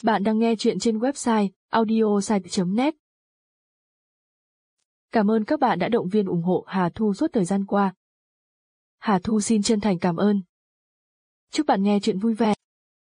Bạn đang nghe chuyện trên website audiosite.net. Cảm ơn các bạn đã động viên ủng hộ Hà Thu suốt thời gian qua. Hà Thu xin chân thành cảm ơn. Chúc bạn nghe chuyện vui vẻ.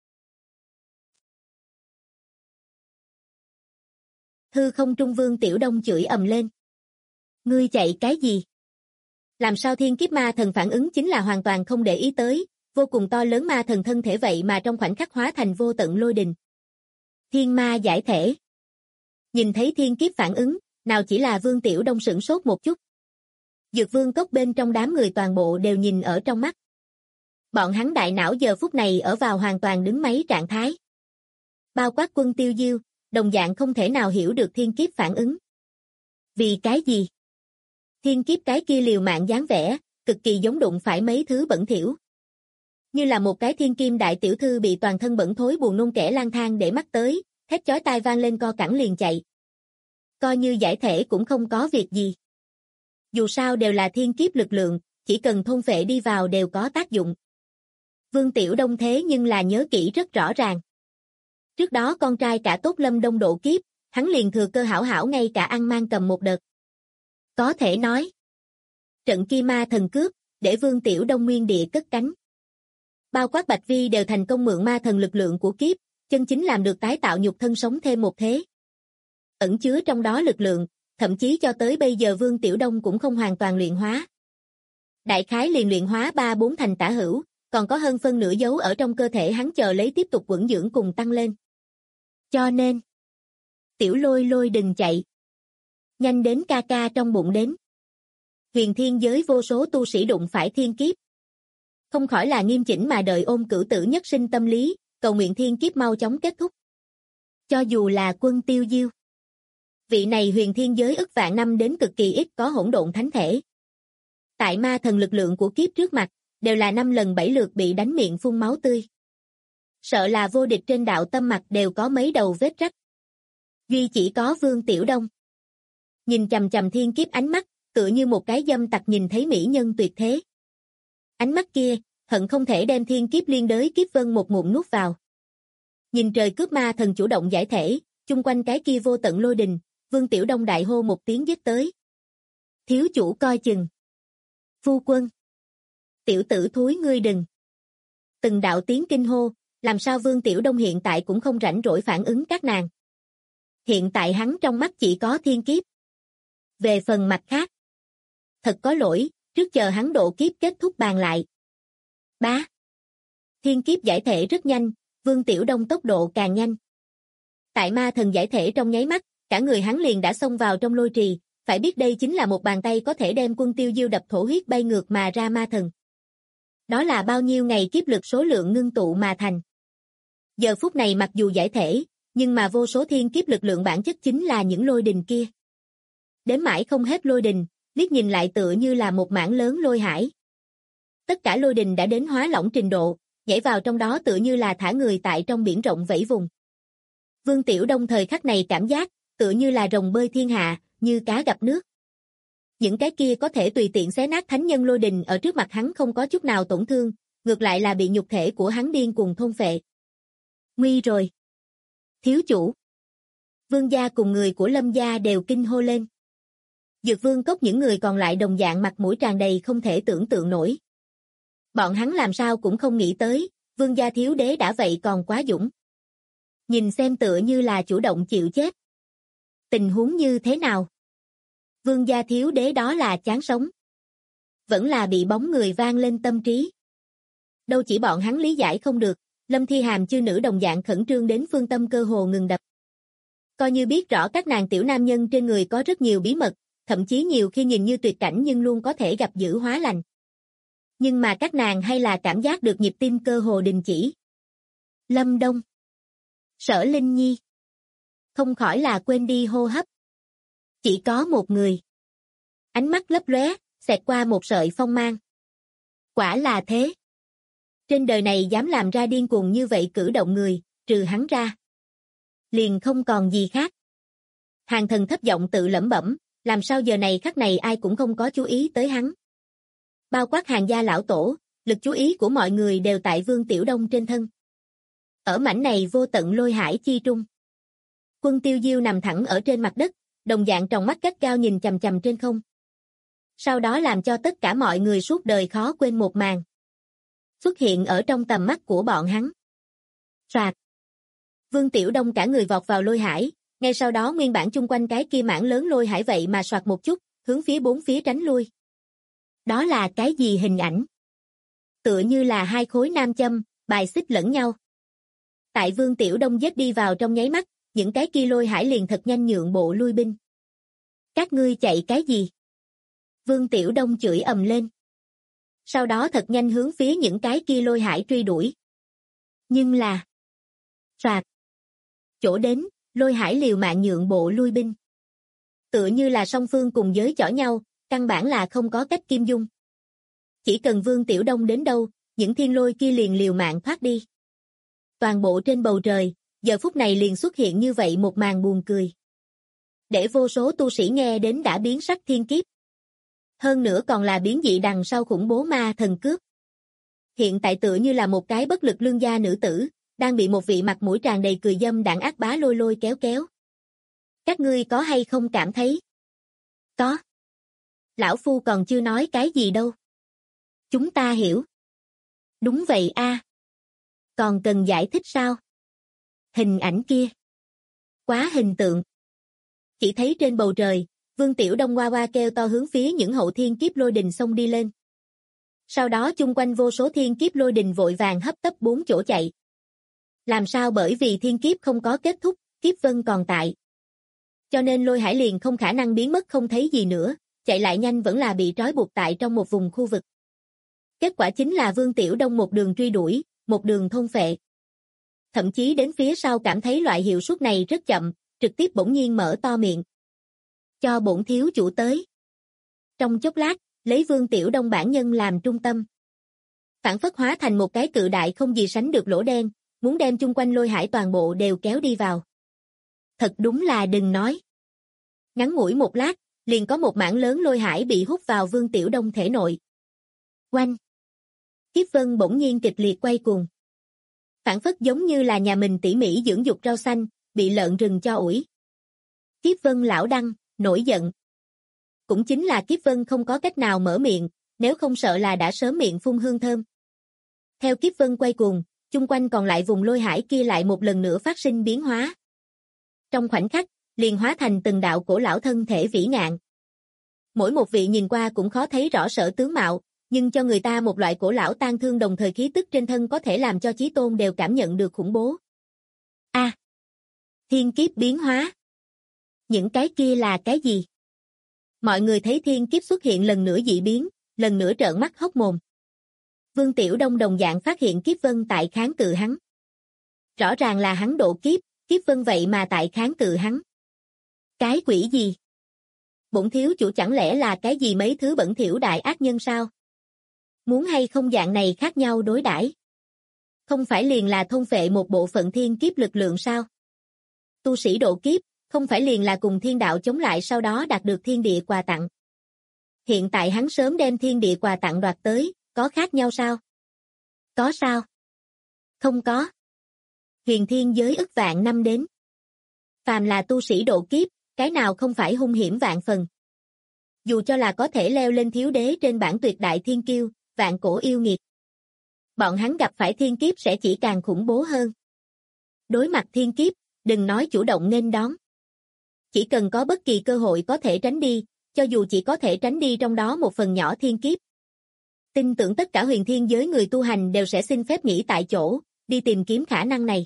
Hư không trung Vương Tiểu Đông chửi ầm lên. Ngươi chạy cái gì? Làm sao thiên kiếp ma thần phản ứng chính là hoàn toàn không để ý tới, vô cùng to lớn ma thần thân thể vậy mà trong khoảnh khắc hóa thành vô tận lôi đình. Thiên ma giải thể. Nhìn thấy thiên kiếp phản ứng, nào chỉ là Vương Tiểu Đông sửng sốt một chút. Dược Vương Cốc bên trong đám người toàn bộ đều nhìn ở trong mắt. Bọn hắn đại não giờ phút này ở vào hoàn toàn đứng máy trạng thái. Bao quát Quân Tiêu Diêu, đồng dạng không thể nào hiểu được thiên kiếp phản ứng. Vì cái gì? Thiên kiếp cái kia liều mạng dáng vẻ, cực kỳ giống đụng phải mấy thứ bẩn thỉu. Như là một cái thiên kim đại tiểu thư bị toàn thân bẩn thối buồn nôn kẻ lang thang để mắt tới, thét chói tai vang lên co cẳng liền chạy. Coi như giải thể cũng không có việc gì. Dù sao đều là thiên kiếp lực lượng, chỉ cần thôn phệ đi vào đều có tác dụng. Vương Tiểu Đông thế nhưng là nhớ kỹ rất rõ ràng. Trước đó con trai cả tốt Lâm Đông độ kiếp, hắn liền thừa cơ hảo hảo ngay cả ăn mang cầm một đợt. Có thể nói, trận kia ma thần cướp, để Vương Tiểu Đông nguyên địa cất cánh. Bao quát Bạch Vi đều thành công mượn ma thần lực lượng của kiếp, chân chính làm được tái tạo nhục thân sống thêm một thế. Ẩn chứa trong đó lực lượng, thậm chí cho tới bây giờ Vương Tiểu Đông cũng không hoàn toàn luyện hóa. Đại khái liền luyện hóa 3-4 thành tả hữu, còn có hơn phân nửa dấu ở trong cơ thể hắn chờ lấy tiếp tục quẩn dưỡng cùng tăng lên. Cho nên, Tiểu Lôi Lôi đừng chạy. Nhanh đến ca ca trong bụng đến. Huyền thiên giới vô số tu sĩ đụng phải thiên kiếp. Không khỏi là nghiêm chỉnh mà đợi ôm cửu tử nhất sinh tâm lý, cầu nguyện thiên kiếp mau chóng kết thúc. Cho dù là Quân Tiêu Diêu. Vị này huyền thiên giới ức vạn năm đến cực kỳ ít có hỗn độn thánh thể. Tại ma thần lực lượng của kiếp trước mặt, đều là 5 lần 7 lượt bị đánh miệng phun máu tươi. Sợ là vô địch trên đạo tâm mặt đều có mấy đầu vết rách. Duy chỉ có Vương Tiểu Đông. Nhìn chằm chằm thiên kiếp ánh mắt, tựa như một cái dâm tặc nhìn thấy mỹ nhân tuyệt thế. Ánh mắt kia, hận không thể đem thiên kiếp liên đới kiếp vân một ngụm nuốt vào. Nhìn trời cướp ma thần chủ động giải thể, chung quanh cái kia vô tận lôi đình, Vương Tiểu Đông đại hô một tiếng giết tới. Thiếu chủ coi chừng. Phu quân. Tiểu tử thúi ngươi đừng. Từng đạo tiếng kinh hô, làm sao Vương Tiểu Đông hiện tại cũng không rảnh rỗi phản ứng các nàng. Hiện tại hắn trong mắt chỉ có thiên kiếp. Về phần mặt khác. Thật có lỗi, trước chờ hắn độ kiếp kết thúc bàn lại. Bá. Thiên kiếp giải thể rất nhanh, Vương Tiểu Đông tốc độ càng nhanh. Tại ma thần giải thể trong nháy mắt, cả người hắn liền đã xông vào trong lôi trì, phải biết đây chính là một bàn tay có thể đem Quân Tiêu Diêu đập thổ huyết bay ngược mà ra ma thần. Đó là bao nhiêu ngày kiếp lực số lượng ngưng tụ mà thành. Giờ phút này mặc dù giải thể, nhưng mà vô số thiên kiếp lực lượng bản chất chính là những lôi đình kia. Đến mãi không hết lôi đình, liếc nhìn lại tựa như là một mảng lớn lôi hải. Tất cả lôi đình đã đến hóa lỏng trình độ, nhảy vào trong đó tựa như là thả người tại trong biển rộng vẫy vùng. Vương Tiểu Đông thời khắc này cảm giác, tựa như là rồng bơi thiên hạ, như cá gặp nước. Những cái kia có thể tùy tiện xé nát thánh nhân lôi đình ở trước mặt hắn không có chút nào tổn thương, ngược lại là bị nhục thể của hắn điên cuồng thôn phệ. Nguy rồi. Thiếu chủ. Vương gia cùng người của Lâm gia đều kinh hô lên. Dược Vương Cốc những người còn lại đồng dạng mặt mũi tràn đầy không thể tưởng tượng nổi. Bọn hắn làm sao cũng không nghĩ tới, Vương gia thiếu đế đã vậy còn quá dũng. Nhìn xem tựa như là chủ động chịu chết. Tình huống như thế nào? Vương gia thiếu đế đó là chán sống. Vẫn là bị bóng người vang lên tâm trí. Đâu chỉ bọn hắn lý giải không được, Lâm Thi Hàm chư nữ đồng dạng khẩn trương đến phương tâm cơ hồ ngừng đập. Coi như biết rõ các nàng tiểu nam nhân trên người có rất nhiều bí mật, thậm chí nhiều khi nhìn như tuyệt cảnh nhưng luôn có thể gặp dữ hóa lành. Nhưng mà các nàng hay là cảm giác được nhịp tim cơ hồ đình chỉ. Lâm Đông. Sở Linh Nhi. Không khỏi là quên đi hô hấp. Chỉ có một người. Ánh mắt lấp lóe, xẹt qua một sợi phong mang. Quả là thế. Trên đời này dám làm ra điên cuồng như vậy cử động người, trừ hắn ra. Liền không còn gì khác. Hàng thần thấp giọng tự lẩm bẩm, làm sao giờ này khắc này ai cũng không có chú ý tới hắn. Bao quát Hàng gia lão tổ, lực chú ý của mọi người đều tại Vương Tiểu Đông trên thân. Ở mảnh này vô tận lôi hải chi trung. Quân Tiêu Diêu nằm thẳng ở trên mặt đất, đồng dạng tròng mắt gắt gao nhìn chằm chằm trên không. Sau đó làm cho tất cả mọi người suốt đời khó quên một màn xuất hiện ở trong tầm mắt của bọn hắn. Soạt. Vương Tiểu Đông cả người vọt vào lôi hải, ngay sau đó nguyên bản chung quanh cái kia mảng lớn lôi hải vậy mà soạt một chút, hướng phía bốn phía tránh lui. Đó là cái gì hình ảnh? Tựa như là hai khối nam châm, bài xích lẫn nhau. Tại Vương Tiểu Đông giết đi vào trong nháy mắt, những cái kia lôi hải liền thật nhanh nhượng bộ lui binh. Các ngươi chạy cái gì? Vương Tiểu Đông chửi ầm lên. Sau đó thật nhanh hướng phía những cái kia lôi hải truy đuổi. Nhưng là... Soạt. Chỗ đến, lôi hải liều mạng nhượng bộ lui binh. Tựa như là song phương cùng giới chỏ nhau, căn bản là không có cách kim dung. Chỉ cần Vương Tiểu Đông đến đâu, những thiên lôi kia liền liều mạng thoát đi. Toàn bộ trên bầu trời, giờ phút này liền xuất hiện như vậy một màn buồn cười. Để vô số tu sĩ nghe đến đã biến sắc thiên kiếp. Hơn nữa còn là biến dị đằng sau khủng bố ma thần cướp. Hiện tại tựa như là một cái bất lực lương gia nữ tử, đang bị một vị mặt mũi tràn đầy cười dâm đảng ác bá lôi lôi kéo kéo. Các ngươi có hay không cảm thấy? Có. Lão Phu còn chưa nói cái gì đâu. Chúng ta hiểu. Đúng vậy a. Còn cần giải thích sao? Hình ảnh kia. Quá hình tượng. Chỉ thấy trên bầu trời, Vương Tiểu Đông hoa hoa kêu to hướng phía những hậu thiên kiếp lôi đình xông đi lên. Sau đó chung quanh vô số thiên kiếp lôi đình vội vàng hấp tấp bốn chỗ chạy. Làm sao bởi vì thiên kiếp không có kết thúc, kiếp vân còn tại. Cho nên lôi hải liền không khả năng biến mất không thấy gì nữa, chạy lại nhanh vẫn là bị trói buộc tại trong một vùng khu vực. Kết quả chính là Vương Tiểu Đông một đường truy đuổi, một đường thôn phệ. Thậm chí đến phía sau cảm thấy loại hiệu suất này rất chậm, trực tiếp bỗng nhiên mở to miệng. Cho bổn thiếu chủ tới. Trong chốc lát, lấy Vương Tiểu Đông bản nhân làm trung tâm. Phản phất hóa thành một cái cự đại không gì sánh được lỗ đen, muốn đem chung quanh lôi hải toàn bộ đều kéo đi vào. Thật đúng là đừng nói. Ngắn ngủi một lát, liền có một mảng lớn lôi hải bị hút vào Vương Tiểu Đông thể nội. Oanh! Kiếp vân bỗng nhiên kịch liệt quay cuồng. Phản phất giống như là nhà mình tỉ mỉ dưỡng dục rau xanh, bị lợn rừng cho ủi. Kiếp vân lão đăng, nổi giận. Cũng chính là Kiếp vân không có cách nào mở miệng, nếu không sợ là đã sớm miệng phun hương thơm. Theo Kiếp vân quay cuồng, chung quanh còn lại vùng lôi hải kia lại một lần nữa phát sinh biến hóa. Trong khoảnh khắc, liền hóa thành từng đạo cổ lão thân thể vĩ ngạn. Mỗi một vị nhìn qua cũng khó thấy rõ sở tướng mạo, nhưng cho người ta một loại cổ lão tang thương đồng thời khí tức trên thân có thể làm cho chí tôn đều cảm nhận được khủng bố. A, thiên kiếp biến hóa. Những cái kia là cái gì? Mọi người thấy thiên kiếp xuất hiện lần nữa dị biến, lần nữa trợn mắt hốc mồm. Vương Tiểu Đông đồng dạng phát hiện kiếp vân tại kháng cự hắn. Rõ ràng là hắn độ kiếp, kiếp vân vậy mà tại kháng cự hắn. Cái quỷ gì? Bổn thiếu chủ chẳng lẽ là cái gì mấy thứ bẩn thỉu đại ác nhân sao? Muốn hay không dạng này khác nhau đối đãi? Không phải liền là thôn phệ một bộ phận thiên kiếp lực lượng sao? Tu sĩ độ kiếp, không phải liền là cùng thiên đạo chống lại sau đó đạt được thiên địa quà tặng. Hiện tại hắn sớm đem thiên địa quà tặng đoạt tới, có khác nhau sao? Có sao? Không có. Huyền thiên giới ức vạn năm đến. Phàm là tu sĩ độ kiếp, cái nào không phải hung hiểm vạn phần. Dù cho là có thể leo lên thiếu đế trên bảng tuyệt đại thiên kiêu, vạn cổ yêu nghiệt. Bọn hắn gặp phải thiên kiếp sẽ chỉ càng khủng bố hơn. Đối mặt thiên kiếp, đừng nói chủ động nghênh đón. Chỉ cần có bất kỳ cơ hội có thể tránh đi, cho dù chỉ có thể tránh đi trong đó một phần nhỏ thiên kiếp. Tin tưởng tất cả huyền thiên giới người tu hành đều sẽ xin phép nghỉ tại chỗ, đi tìm kiếm khả năng này.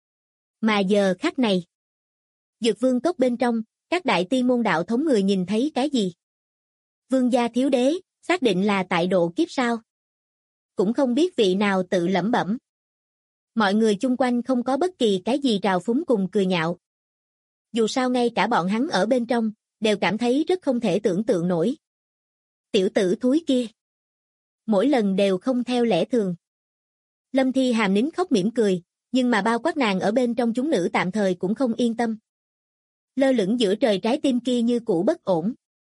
Mà giờ khắc này, Dược Vương cốc bên trong, các đại tiên môn đạo thống người nhìn thấy cái gì? Vương gia thiếu đế, xác định là tại độ kiếp sao? Cũng không biết vị nào tự lẩm bẩm. Mọi người chung quanh không có bất kỳ cái gì trào phúng cùng cười nhạo. Dù sao ngay cả bọn hắn ở bên trong, đều cảm thấy rất không thể tưởng tượng nổi. Tiểu tử thúi kia. Mỗi lần đều không theo lẽ thường. Lâm Thi Hàm nín khóc mỉm cười, nhưng mà bao quát nàng ở bên trong chúng nữ tạm thời cũng không yên tâm. Lơ lửng giữa trời trái tim kia như cũ bất ổn.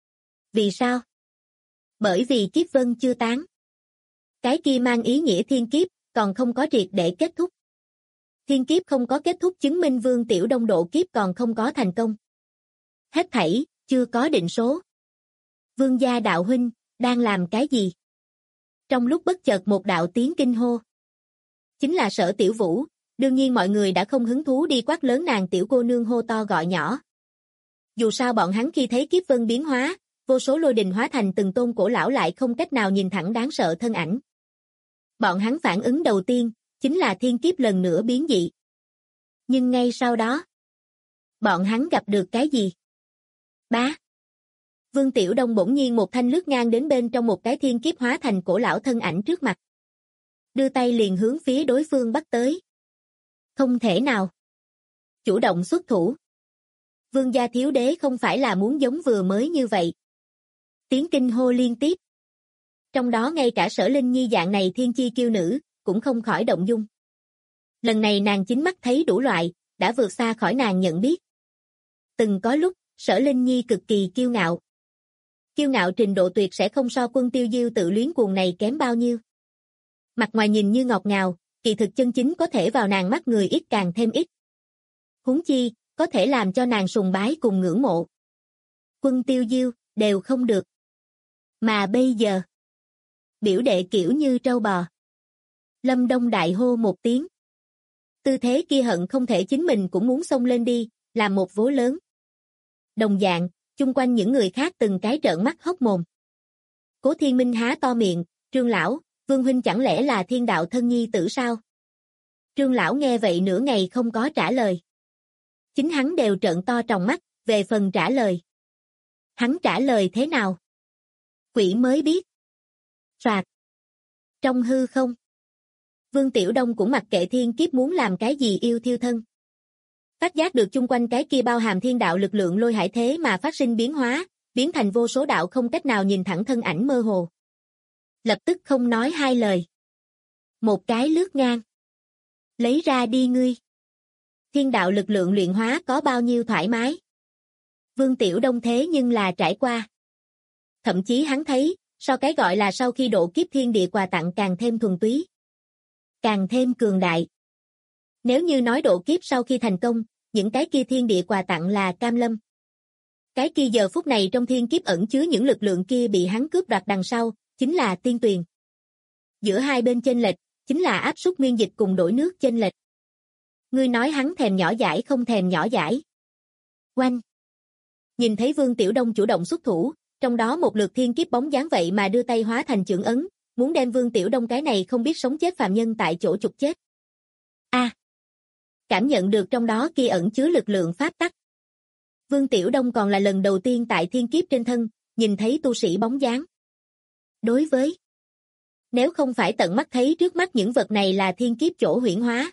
Vì sao? Bởi vì kiếp vân chưa tán. Cái kia mang ý nghĩa thiên kiếp, còn không có triệt để kết thúc. Thiên kiếp không có kết thúc chứng minh Vương Tiểu Đông độ kiếp còn không có thành công. Hết thảy, chưa có định số. Vương gia đạo huynh, đang làm cái gì? Trong lúc bất chợt một đạo tiếng kinh hô. Chính là Sở Tiểu Vũ, đương nhiên mọi người đã không hứng thú đi quát lớn nàng tiểu cô nương hô to gọi nhỏ. Dù sao bọn hắn khi thấy kiếp vân biến hóa, vô số lôi đình hóa thành từng tôn cổ lão lại không cách nào nhìn thẳng đáng sợ thân ảnh. Bọn hắn phản ứng đầu tiên, chính là thiên kiếp lần nữa biến dị. Nhưng ngay sau đó, bọn hắn gặp được cái gì? Bá! Vương Tiểu Đông bỗng nhiên một thanh lướt ngang đến bên trong một cái thiên kiếp hóa thành cổ lão thân ảnh trước mặt. Đưa tay liền hướng phía đối phương bắt tới. Không thể nào. Chủ động xuất thủ. Vương gia thiếu đế không phải là muốn giống vừa mới như vậy. Tiếng kinh hô liên tiếp. Trong đó ngay cả Sở Linh Nhi dạng này thiên chi kiêu nữ, cũng không khỏi động dung. Lần này nàng chính mắt thấy đủ loại, đã vượt xa khỏi nàng nhận biết. Từng có lúc, Sở Linh Nhi cực kỳ kiêu ngạo. Kiêu ngạo trình độ tuyệt sẽ không so Quân Tiêu Diêu tự luyến cuồng này kém bao nhiêu. Mặt ngoài nhìn như ngọt ngào, kỳ thực chân chính có thể vào nàng mắt người ít càng thêm ít. Huống chi, có thể làm cho nàng sùng bái cùng ngưỡng mộ. Quân Tiêu Diêu, đều không được. Mà bây giờ, biểu đệ kiểu như trâu bò. Lâm Đông đại hô một tiếng. Tư thế kia hận không thể chính mình cũng muốn xông lên đi, làm một vố lớn. Đồng dạng, chung quanh những người khác từng cái trợn mắt hốc mồm. Cố Thiên Minh há to miệng, Trương lão, Vương huynh chẳng lẽ là thiên đạo thân nhi tử sao? Trương lão nghe vậy nửa ngày không có trả lời. Chính hắn đều trợn to tròng mắt, về phần trả lời. Hắn trả lời thế nào? Quỷ mới biết. Soạt. Trong hư không. Vương Tiểu Đông cũng mặc kệ thiên kiếp muốn làm cái gì yêu thiêu thân. Phát giác được chung quanh cái kia bao hàm thiên đạo lực lượng lôi hải thế mà phát sinh biến hóa, biến thành vô số đạo không cách nào nhìn thẳng thân ảnh mơ hồ. Lập tức không nói hai lời. Một cái lướt ngang. Lấy ra đi ngươi. Thiên đạo lực lượng luyện hóa có bao nhiêu thoải mái. Vương Tiểu Đông thế nhưng là trải qua. Thậm chí hắn thấy, so cái gọi là sau khi độ kiếp thiên địa quà tặng càng thêm thuần túy. Càng thêm cường đại. Nếu như nói độ kiếp sau khi thành công, những cái kia thiên địa quà tặng là cam lâm. Cái kia giờ phút này trong thiên kiếp ẩn chứa những lực lượng kia bị hắn cướp đoạt đằng sau, chính là tiên tuyền. Giữa hai bên chênh lệch, chính là áp suất nguyên dịch cùng đổi nước chênh lệch. Ngươi nói hắn thèm nhỏ dãi không thèm nhỏ dãi. Oanh! Nhìn thấy Vương Tiểu Đông chủ động xuất thủ, trong đó một lượt thiên kiếp bóng dáng vậy mà đưa tay hóa thành chưởng ấn, muốn đem Vương Tiểu Đông cái này không biết sống chết phàm nhân tại chỗ trục chết. A! Cảm nhận được trong đó kia ẩn chứa lực lượng pháp tắc. Vương Tiểu Đông còn là lần đầu tiên tại thiên kiếp trên thân, nhìn thấy tu sĩ bóng dáng. Đối với, nếu không phải tận mắt thấy trước mắt những vật này là thiên kiếp chỗ huyễn hóa.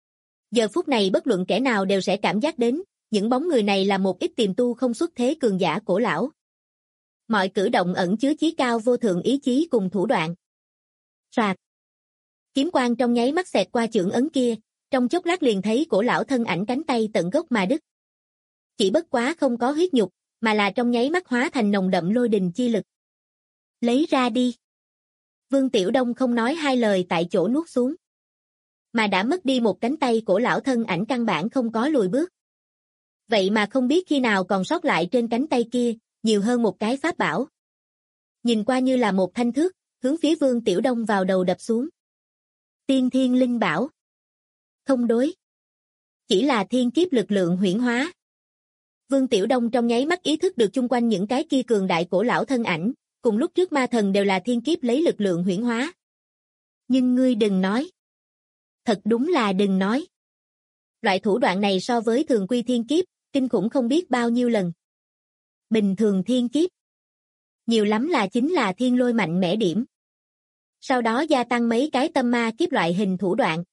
Giờ phút này bất luận kẻ nào đều sẽ cảm giác đến, những bóng người này là một ít tiềm tu không xuất thế cường giả cổ lão. Mọi cử động ẩn chứa chí cao vô thượng ý chí cùng thủ đoạn. Soạt. Kiếm quang trong nháy mắt xẹt qua chưởng ấn kia, trong chốc lát liền thấy cổ lão thân ảnh cánh tay tận gốc mà đứt. Chỉ bất quá không có huyết nhục, mà là trong nháy mắt hóa thành nồng đậm lôi đình chi lực. Lấy ra đi. Vương Tiểu Đông không nói hai lời tại chỗ nuốt xuống. Mà đã mất đi một cánh tay cổ lão thân ảnh căn bản không có lùi bước. Vậy mà không biết khi nào còn sót lại trên cánh tay kia, nhiều hơn một cái pháp bảo. Nhìn qua như là một thanh thước, hướng phía Vương Tiểu Đông vào đầu đập xuống. Tiên thiên linh bảo. Không đối. Chỉ là thiên kiếp lực lượng huyễn hóa. Vương Tiểu Đông trong nháy mắt ý thức được chung quanh những cái kia cường đại cổ lão thân ảnh, cùng lúc trước ma thần đều là thiên kiếp lấy lực lượng huyễn hóa. Nhưng ngươi đừng nói. Thật đúng là đừng nói. Loại thủ đoạn này so với thường quy thiên kiếp, kinh khủng không biết bao nhiêu lần. Bình thường thiên kiếp. Nhiều lắm là chính là thiên lôi mạnh mẽ điểm. Sau đó gia tăng mấy cái tâm ma kiếp loại hình thủ đoạn.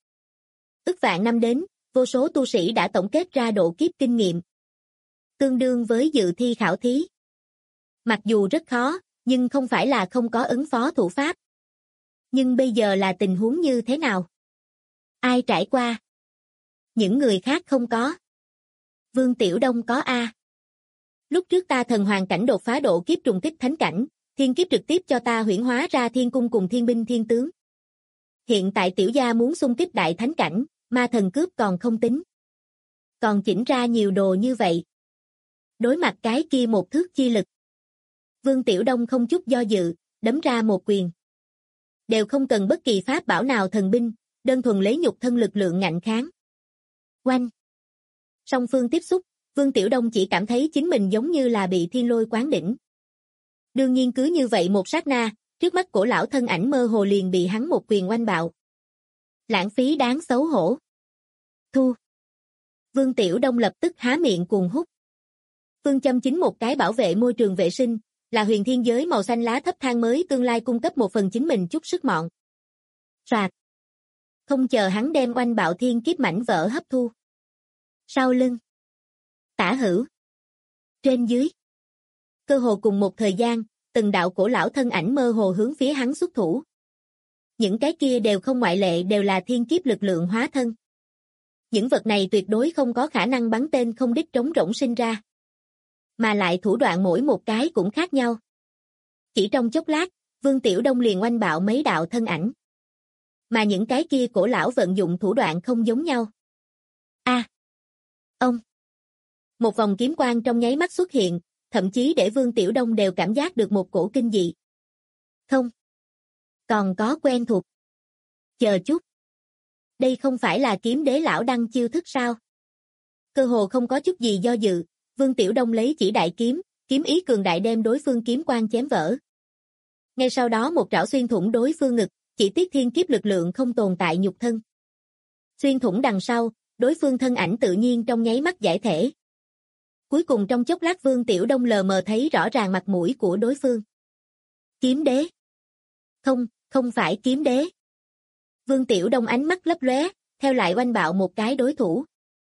Ức vạn năm đến, vô số tu sĩ đã tổng kết ra độ kiếp kinh nghiệm. Tương đương với dự thi khảo thí. Mặc dù rất khó, nhưng không phải là không có ứng phó thủ pháp. Nhưng bây giờ là tình huống như thế nào? Ai trải qua? Những người khác không có. Vương Tiểu Đông có A. Lúc trước ta thần hoàng cảnh đột phá độ kiếp trùng kích thánh cảnh, thiên kiếp trực tiếp cho ta huyễn hóa ra thiên cung cùng thiên binh thiên tướng. Hiện tại tiểu gia muốn xung kích đại thánh cảnh, ma thần cướp còn không tính. Còn chỉnh ra nhiều đồ như vậy. Đối mặt cái kia một thước chi lực. Vương Tiểu Đông không chút do dự, đấm ra một quyền. Đều không cần bất kỳ pháp bảo nào thần binh, đơn thuần lấy nhục thân lực lượng ngạnh kháng. Oanh! Song phương tiếp xúc, Vương Tiểu Đông chỉ cảm thấy chính mình giống như là bị thiên lôi quán đỉnh. Đương nhiên cứ như vậy một sát na, trước mắt cổ lão thân ảnh mơ hồ liền bị hắn một quyền oanh bạo. Lãng phí đáng xấu hổ. Thu! Vương Tiểu Đông lập tức há miệng cuồng hút. Phương châm chính một cái bảo vệ môi trường vệ sinh, là huyền thiên giới màu xanh lá thấp thang mới tương lai cung cấp một phần chính mình chút sức mọn. Soạt. Không chờ hắn đem oanh bạo thiên kiếp mảnh vỡ hấp thu. Sau lưng. Tả hữu. Trên dưới. Cơ hồ cùng một thời gian, từng đạo cổ lão thân ảnh mơ hồ hướng phía hắn xuất thủ. Những cái kia đều không ngoại lệ đều là thiên kiếp lực lượng hóa thân. Những vật này tuyệt đối không có khả năng bắn tên không đích trống rỗng sinh ra. Mà lại thủ đoạn mỗi một cái cũng khác nhau. Chỉ trong chốc lát, Vương Tiểu Đông liền oanh bạo mấy đạo thân ảnh. Mà những cái kia cổ lão vận dụng thủ đoạn không giống nhau. Ông! Một vòng kiếm quang trong nháy mắt xuất hiện, thậm chí để Vương Tiểu Đông đều cảm giác được một cổ kinh dị. Không. Còn có quen thuộc. Chờ chút. Đây không phải là kiếm đế lão đăng chiêu thức sao? Cơ hồ không có chút gì do dự, Vương Tiểu Đông lấy chỉ đại kiếm, kiếm ý cường đại đem đối phương kiếm quang chém vỡ. Ngay sau đó một trảo xuyên thủng đối phương ngực, chỉ tiếc thiên kiếp lực lượng không tồn tại nhục thân. Xuyên thủng đằng sau, đối phương thân ảnh tự nhiên trong nháy mắt giải thể. Cuối cùng trong chốc lát Vương Tiểu Đông lờ mờ thấy rõ ràng mặt mũi của đối phương. Kiếm đế. Không, không phải kiếm đế. Vương Tiểu Đông ánh mắt lấp lóe, theo lại oanh bạo một cái đối thủ.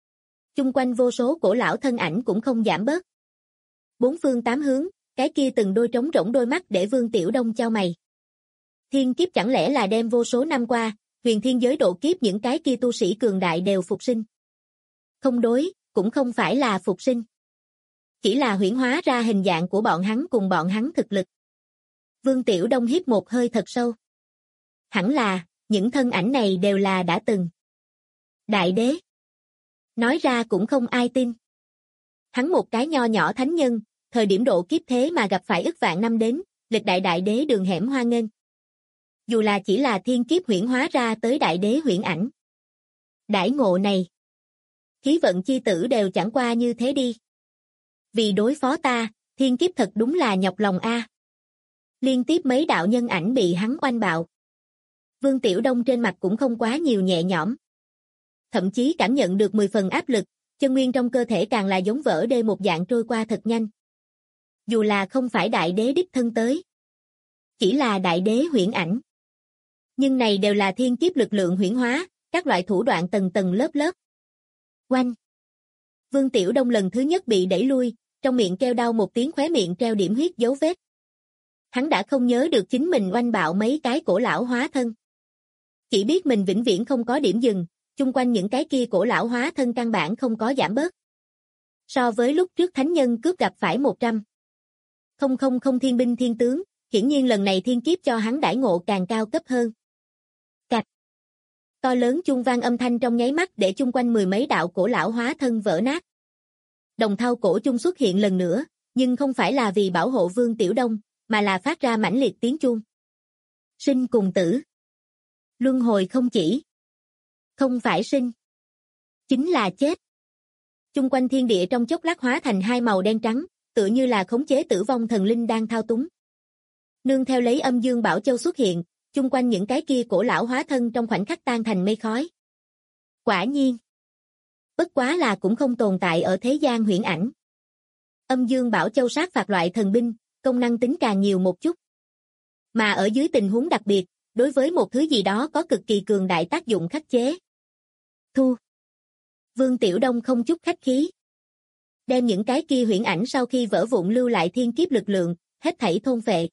Chung quanh vô số cổ lão thân ảnh cũng không giảm bớt. Bốn phương tám hướng, cái kia từng đôi trống rỗng đôi mắt để Vương Tiểu Đông chau mày. Thiên kiếp chẳng lẽ là đem vô số năm qua, huyền thiên giới độ kiếp những cái kia tu sĩ cường đại đều phục sinh. Không đối, cũng không phải là phục sinh. Chỉ là huyễn hóa ra hình dạng của bọn hắn cùng bọn hắn thực lực. Vương Tiểu Đông hít một hơi thật sâu. Hẳn là, những thân ảnh này đều là đã từng. Đại đế. Nói ra cũng không ai tin. Hắn một cái nho nhỏ thánh nhân, thời điểm độ kiếp thế mà gặp phải ức vạn năm đến, lịch đại đại đế đường hẻm hoan nghênh. Dù là chỉ là thiên kiếp huyễn hóa ra tới đại đế huyễn ảnh. Đãi ngộ này. Khí vận chi tử đều chẳng qua như thế đi. Vì đối phó ta, thiên kiếp thật đúng là nhọc lòng a. Liên tiếp mấy đạo nhân ảnh bị hắn oanh bạo. Vương Tiểu Đông trên mặt cũng không quá nhiều nhẹ nhõm. Thậm chí cảm nhận được 10 phần áp lực, chân nguyên trong cơ thể càng là giống vỡ đê một dạng trôi qua thật nhanh. Dù là không phải đại đế đích thân tới. Chỉ là đại đế huyễn ảnh. Nhưng này đều là thiên kiếp lực lượng huyễn hóa, các loại thủ đoạn tầng tầng lớp lớp. Oanh! Vương Tiểu Đông lần thứ nhất bị đẩy lui, trong miệng kêu đau một tiếng khóe miệng treo điểm huyết dấu vết. Hắn đã không nhớ được chính mình oanh bạo mấy cái cổ lão hóa thân. Chỉ biết mình vĩnh viễn không có điểm dừng, chung quanh những cái kia cổ lão hóa thân căn bản không có giảm bớt. So với lúc trước thánh nhân cướp gặp phải 100. Không thiên binh thiên tướng, hiển nhiên lần này thiên kiếp cho hắn đãi ngộ càng cao cấp hơn. Cạch. To lớn chuông vang âm thanh trong nháy mắt để chung quanh mười mấy đạo cổ lão hóa thân vỡ nát. Đồng thau cổ chung xuất hiện lần nữa, nhưng không phải là vì bảo hộ Vương Tiểu Đông, mà là phát ra mãnh liệt tiếng chuông. Sinh cùng tử. Luân hồi không chỉ. Không phải sinh. Chính là chết. Chung quanh thiên địa trong chốc lát hóa thành hai màu đen trắng, tựa như là khống chế tử vong thần linh đang thao túng. Nương theo lấy âm dương bảo châu xuất hiện, chung quanh những cái kia cổ lão hóa thân trong khoảnh khắc tan thành mây khói. Quả nhiên. Bất quá là cũng không tồn tại ở thế gian huyễn ảnh. Âm dương bảo châu sát phạt loại thần binh, công năng tính càng nhiều một chút. Mà ở dưới tình huống đặc biệt, đối với một thứ gì đó có cực kỳ cường đại tác dụng khắc chế. Thu. Vương Tiểu Đông không chút khách khí. Đem những cái kia huyễn ảnh sau khi vỡ vụn lưu lại thiên kiếp lực lượng, hết thảy thôn phệ.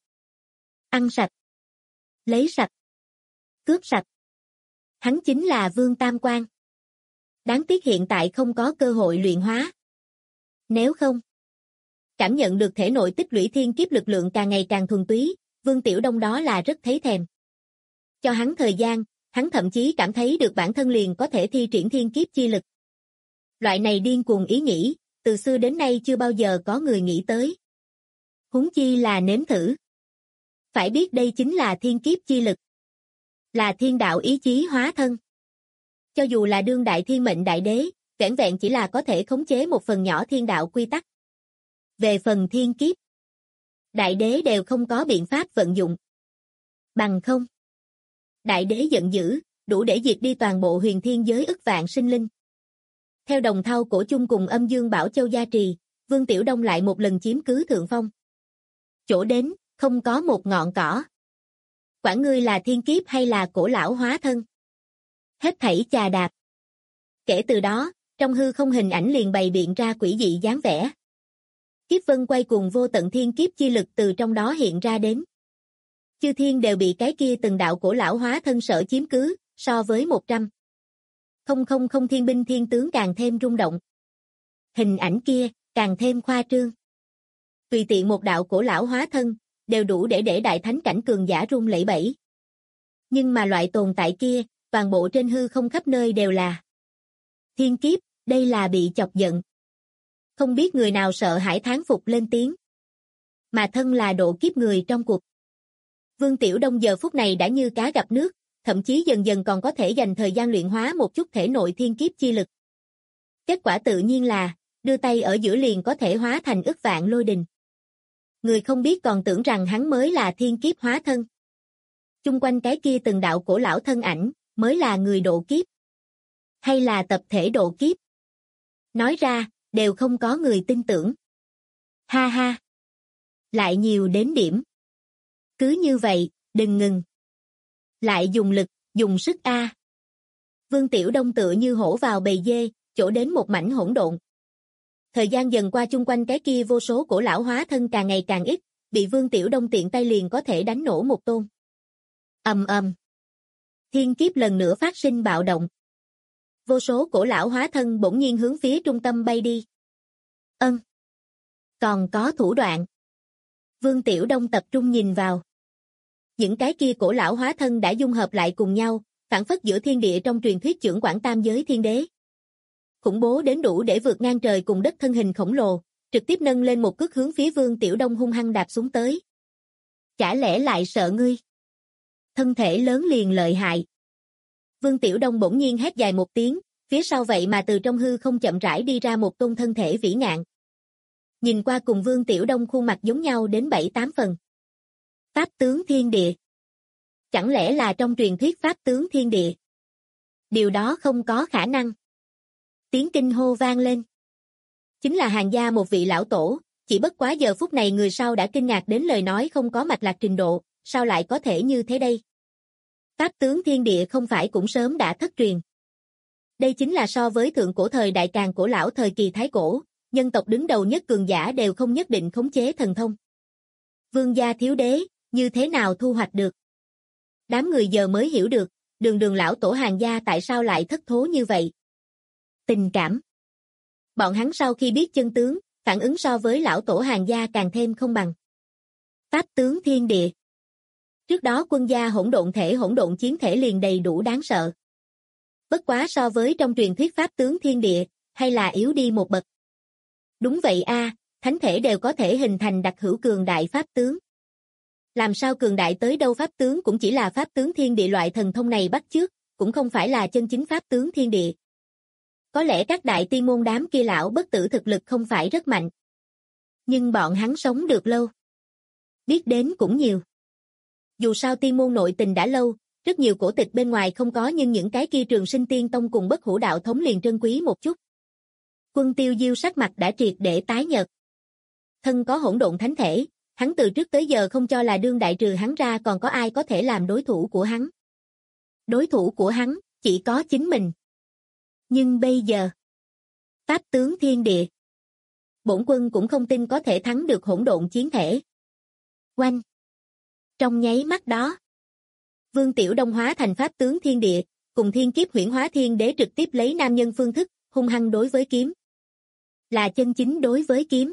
Ăn sạch. Lấy sạch. Cướp sạch. Hắn chính là Vương Tam Quan. Đáng tiếc hiện tại không có cơ hội luyện hóa. Nếu không, cảm nhận được thể nội tích lũy thiên kiếp lực lượng càng ngày càng thuần túy, Vương Tiểu Đông đó là rất thấy thèm. Cho hắn thời gian, Hắn thậm chí cảm thấy được bản thân liền có thể thi triển thiên kiếp chi lực. Loại này điên cuồng ý nghĩ, từ xưa đến nay chưa bao giờ có người nghĩ tới. Huống chi là nếm thử. Phải biết đây chính là thiên kiếp chi lực. Là thiên đạo ý chí hóa thân. Cho dù là đương đại thiên mệnh đại đế, vẻn vẹn chỉ là có thể khống chế một phần nhỏ thiên đạo quy tắc. Về phần thiên kiếp, đại đế đều không có biện pháp vận dụng. Bằng không, đại đế giận dữ, đủ để diệt đi toàn bộ huyền thiên giới ức vạn sinh linh. Theo đồng thau cổ chung cùng âm dương bảo châu gia trì, Vương Tiểu Đông lại một lần chiếm cứ thượng phong. Chỗ đến, không có một ngọn cỏ. Quản ngươi là thiên kiếp hay là cổ lão hóa thân. Hết thảy chà đạp. Kể từ đó, trong hư không hình ảnh liền bày biện ra quỷ dị dáng vẻ. Kiếp vân quay cùng vô tận thiên kiếp chi lực từ trong đó hiện ra đến. Chư thiên đều bị cái kia từng đạo cổ lão hóa thân sở chiếm cứ, so với 100,000 thiên binh thiên tướng càng thêm rung động. Hình ảnh kia, càng thêm khoa trương. Tùy tiện một đạo cổ lão hóa thân, đều đủ để đại thánh cảnh cường giả run lẩy bẩy. Nhưng mà loại tồn tại kia, toàn bộ trên hư không khắp nơi đều là thiên kiếp, đây là bị chọc giận. Không biết người nào sợ hãi thán phục lên tiếng. Mà thân là độ kiếp người trong cuộc. Vương Tiểu Đông giờ phút này đã như cá gặp nước, thậm chí dần dần còn có thể dành thời gian luyện hóa một chút thể nội thiên kiếp chi lực. Kết quả tự nhiên là, đưa tay ở giữa liền có thể hóa thành ức vạn lôi đình. Người không biết còn tưởng rằng hắn mới là thiên kiếp hóa thân. Chung quanh cái kia từng đạo cổ lão thân ảnh, mới là người độ kiếp. Hay là tập thể độ kiếp. Nói ra, đều không có người tin tưởng. Ha ha. Lại nhiều đến điểm. Cứ như vậy, đừng ngừng. Lại dùng lực, dùng sức a. Vương Tiểu Đông tựa như hổ vào bầy dê, chỗ đến một mảnh hỗn độn. Thời gian dần qua chung quanh cái kia vô số cổ lão hóa thân càng ngày càng ít, bị Vương Tiểu Đông tiện tay liền có thể đánh nổ một tôn. Ầm ầm. Thiên kiếp lần nữa phát sinh bạo động. Vô số cổ lão hóa thân bỗng nhiên hướng phía trung tâm bay đi. Còn có thủ đoạn. Vương Tiểu Đông tập trung nhìn vào. Những cái kia cổ lão hóa thân đã dung hợp lại cùng nhau, phản phất giữa thiên địa trong truyền thuyết chưởng quản tam giới thiên đế. Khủng bố đến đủ để vượt ngang trời cùng đất thân hình khổng lồ, trực tiếp nâng lên một cước hướng phía Vương Tiểu Đông hung hăng đạp xuống tới. Chả lẽ lại sợ ngươi? Thân thể lớn liền lợi hại. Vương Tiểu Đông bỗng nhiên hét dài một tiếng, phía sau vậy mà từ trong hư không chậm rãi đi ra một tôn thân thể vĩ ngạn. Nhìn qua cùng Vương Tiểu Đông khuôn mặt giống nhau đến 7-8 phần. Pháp tướng thiên địa. Chẳng lẽ là trong truyền thuyết pháp tướng thiên địa? Điều đó không có khả năng. Tiếng kinh hô vang lên. Chính là Hàn gia một vị lão tổ, chỉ bất quá giờ phút này người sau đã kinh ngạc đến lời nói không có mạch lạc trình độ, sao lại có thể như thế đây? Pháp tướng thiên địa không phải cũng sớm đã thất truyền. Đây chính là so với thượng cổ thời đại càng cổ lão thời kỳ thái cổ, nhân tộc đứng đầu nhất cường giả đều không nhất định khống chế thần thông. Vương gia thiếu đế, như thế nào thu hoạch được? Đám người giờ mới hiểu được, đường lão tổ Hàn gia tại sao lại thất thố như vậy. Tình cảm. Bọn hắn sau khi biết chân tướng, phản ứng so với lão tổ Hàn gia càng thêm không bằng. Pháp tướng thiên địa. Trước đó quân gia hỗn độn thể hỗn độn chiến thể liền đầy đủ đáng sợ. Bất quá so với trong truyền thuyết pháp tướng thiên địa, hay là yếu đi một bậc. Đúng vậy a, thánh thể đều có thể hình thành đặc hữu cường đại pháp tướng. Làm sao cường đại tới đâu pháp tướng cũng chỉ là pháp tướng thiên địa loại thần thông này bắt chước, cũng không phải là chân chính pháp tướng thiên địa. Có lẽ các đại tiên môn đám kia lão bất tử thực lực không phải rất mạnh. Nhưng bọn hắn sống được lâu. Biết đến cũng nhiều. Dù sao tiên môn nội tình đã lâu, rất nhiều cổ tịch bên ngoài không có nhưng những cái kia Trường Sinh Tiên Tông cùng Bất Hủ Đạo Thống liền trân quý một chút. Quân Tiêu Diêu sắc mặt đã triệt để tái nhợt. Thân có hỗn độn thánh thể, hắn từ trước tới giờ không cho là đương đại trừ hắn ra còn có ai có thể làm đối thủ của hắn. Đối thủ của hắn, chỉ có chính mình. Nhưng bây giờ, pháp tướng thiên địa. Bổn quân cũng không tin có thể thắng được hỗn độn chiến thể. Oanh! Trong nháy mắt đó, Vương Tiểu Đông hóa thành pháp tướng thiên địa, cùng thiên kiếp huyễn hóa thiên đế trực tiếp lấy nam nhân phương thức, hung hăng đối với kiếm. Là chân chính đối với kiếm.